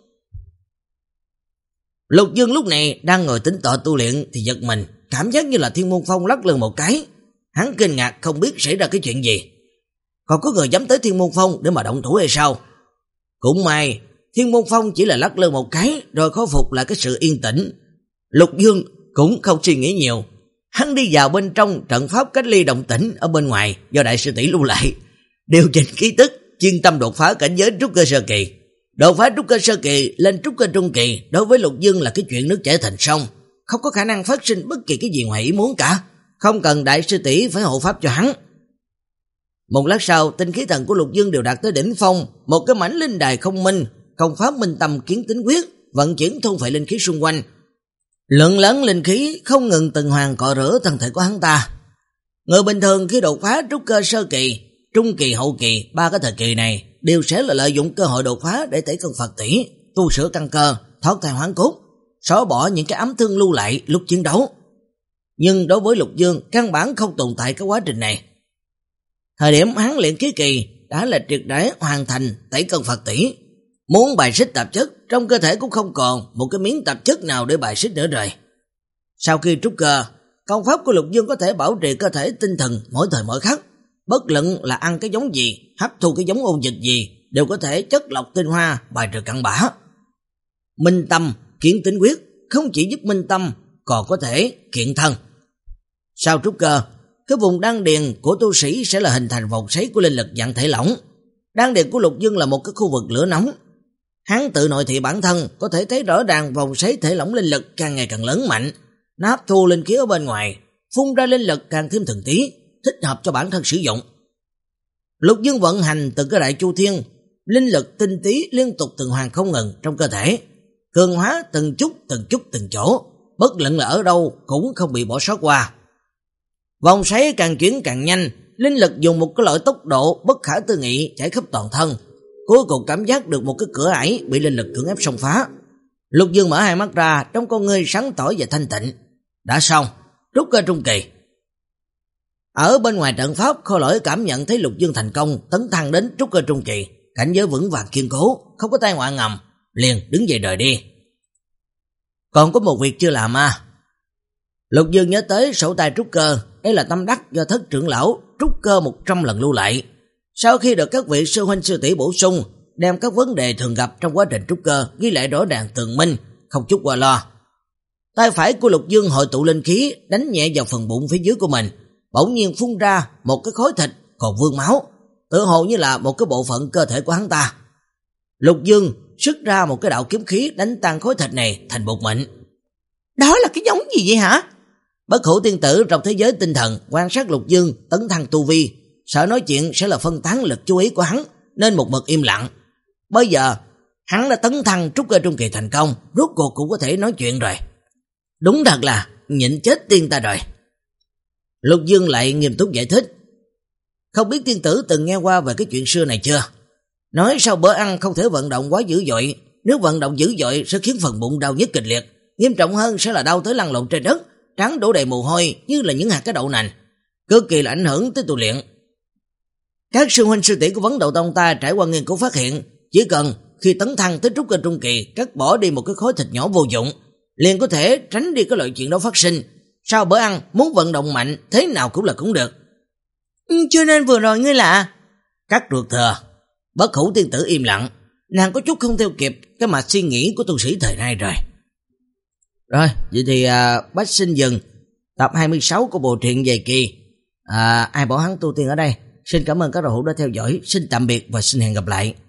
Lục Dương lúc này đang ngồi tính tọa tu luyện thì giật mình, cảm giác như là Thiên Môn Phong lắc lư một cái. Hắn kinh ngạc không biết xảy ra cái chuyện gì. Còn có người dám tới Thiên Môn Phong để mà động thủ hay sao? Cũng may Thiên Môn Phong chỉ là lắc lư một cái rồi khôi phục lại cái sự yên tĩnh. Lục Dương cũng không suy nghĩ nhiều, hắn đi vào bên trong trận pháp cách ly động tĩnh ở bên ngoài do đại sư tỷ lưu lại, điều chỉnh khí tức, chuyên tâm đột phá cảnh giới trúc cơ sơ kỳ. Đột phá trúc cơ sơ kỳ lên trúc cơ trung kỳ đối với Lục Dương là cái chuyện nước chảy thành sông, không có khả năng phát sinh bất kỳ cái gì ngoài ý muốn cả, không cần đại sư tỷ phải hộ pháp cho hắn. Một lát sau, tinh khí thần của Lục Dương đều đạt tới đỉnh phong, một cái mảnh linh đài không minh, công pháp minh tâm kiến tính quyết, vận chuyển thôn phệ linh khí xung quanh. Lượng lớn linh khí không ngừng từng hoàng cọ rửa thân thể của hắn ta. Người bình thường khi đột phá trúc cơ sơ kỳ, trung kỳ, hậu kỳ, ba cái thời kỳ này đều sẽ là lợi dụng cơ hội đột phá để tẩy cân Phật tỷ, tu sửa căn cơ, thoát thai hoán cốt, xóa bỏ những cái ám thương lưu lại lúc chiến đấu. Nhưng đối với Lục Dương căn bản không tồn tại cái quá trình này. Thời điểm hắn luyện khí kỳ đã là triệt để hoàn thành tẩy cân Phật tỷ, muốn bài xích tạp chất trong cơ thể cũng không còn một cái miếng tạp chất nào để bài xích nữa rồi. Sau khi trúc cơ, công pháp của Lục Dương có thể bảo trì cơ thể tinh thần mỗi thời mỗi khắc, bất luận là ăn cái giống gì, hấp thu cái giống ôn dịch gì đều có thể chất lọc tinh hoa, bài trừ cặn bã. Minh tâm kiến tính quyết không chỉ giúp minh tâm còn có thể kiện thân. Sau trúc cơ, cái vùng đan điền của tu sĩ sẽ là hình thành vòng xoáy của linh lực dạng thể lỏng. Đan điền của Lục Dương là một cái khu vực lửa nóng. Hắn tự nội thị bản thân có thể thấy rõ ràng vòng xoáy thể lỏng linh lực càng ngày càng lớn mạnh, nó hấp thu linh khí ở bên ngoài, phun ra linh lực càng thêm thuần túy, thích hợp cho bản thân sử dụng. Lục Dương vận hành từng cái đại chu thiên, linh lực tinh tí liên tục tuần hoàn không ngừng trong cơ thể, cường hóa từng chút từng chút từng chỗ, bất luận là ở đâu cũng không bị bỏ sót qua. Vòng xoáy càng chuyển càng nhanh, linh lực dùng một cái loại tốc độ bất khả tư nghị chảy khắp toàn thân, cuối cùng cảm giác được một cái cửa ải bị linh lực cưỡng ép xông phá. Lục Dương mở hai mắt ra, trong con ngươi sáng tỏ và thanh tịnh. Đã xong, trúc cơ trung kỳ. Ở bên ngoài trận pháp, Khôi Lỗi cảm nhận thấy Lục Dương thành công tấn thăng đến trúc cơ trung kỳ, cảnh giới vững vàng kiên cố, không có tai họa ngầm, liền đứng dậy rời đi. Còn có một việc chưa làm à? Lục Dương nhớ tới sổ tay trúc cơ, đây là tâm đắc do thất trưởng lão trúc cơ một trăm lần lưu lại. Sau khi được các vị sư huynh sư tỷ bổ sung, đem các vấn đề thường gặp trong quá trình trúc cơ ghi lại rõ ràng tường minh, không chút qua lo. Tay phải của Lục Dương hội tụ linh khí đánh nhẹ vào phần bụng phía dưới của mình, bỗng nhiên phun ra một cái khối thịt còn vương máu, tự hồ như là một cái bộ phận cơ thể của hắn ta. Lục Dương xuất ra một cái đạo kiếm khí đánh tan khối thịt này thành bột mịn. Đó là cái giống gì vậy hả? Bất Hủ tiên tử trong thế giới tinh thần quan sát Lục Dương tấn thăng tu vi, sợ nói chuyện sẽ là phân tán lực chú ý của hắn nên một mực im lặng. Bây giờ hắn đã tấn thăng trúc cơ trung kỳ thành công, rốt cuộc cũng có thể nói chuyện rồi. Đúng thật là nhịn chết tiên ta rồi. Lục Dương lại nghiêm túc giải thích. Không biết tiên tử từng nghe qua về cái chuyện xưa này chưa? Nói sau bữa ăn không thể vận động quá dữ dội, nếu vận động dữ dội sẽ khiến phần bụng đau nhức kịch liệt, nghiêm trọng hơn sẽ là đau tới lăn lộn trên đất, trán đổ đầy mồ hôi như là những hạt cái đậu nành, cực kỳ là ảnh hưởng tới tu luyện. Các sư huynh sư tỷ của Vấn Đậu Tông ta trải qua nghiên cứu phát hiện, chỉ cần khi tấn thăng tới trúc cơ trung kỳ, cắt bỏ đi một cái khối thịt nhỏ vô dụng, liền có thể tránh đi cái loại chuyện đó phát sinh. Sau bữa ăn muốn vận động mạnh thế nào cũng là cũng được. Cho nên vừa rồi ngươi là cắt ruột thừa. Bất Hủ tiên tử im lặng, nàng có chút không theo kịp cái mạch suy nghĩ của tu sĩ thời nay rồi. Rồi, vậy thì à, Bách Sinh dừng tập hai mươi sáu của bộ truyện Dày Kỳ. À, ai bảo hắn tu tiên ở đây. Xin cảm ơn các đạo hữu đã theo dõi. Xin tạm biệt và xin hẹn gặp lại.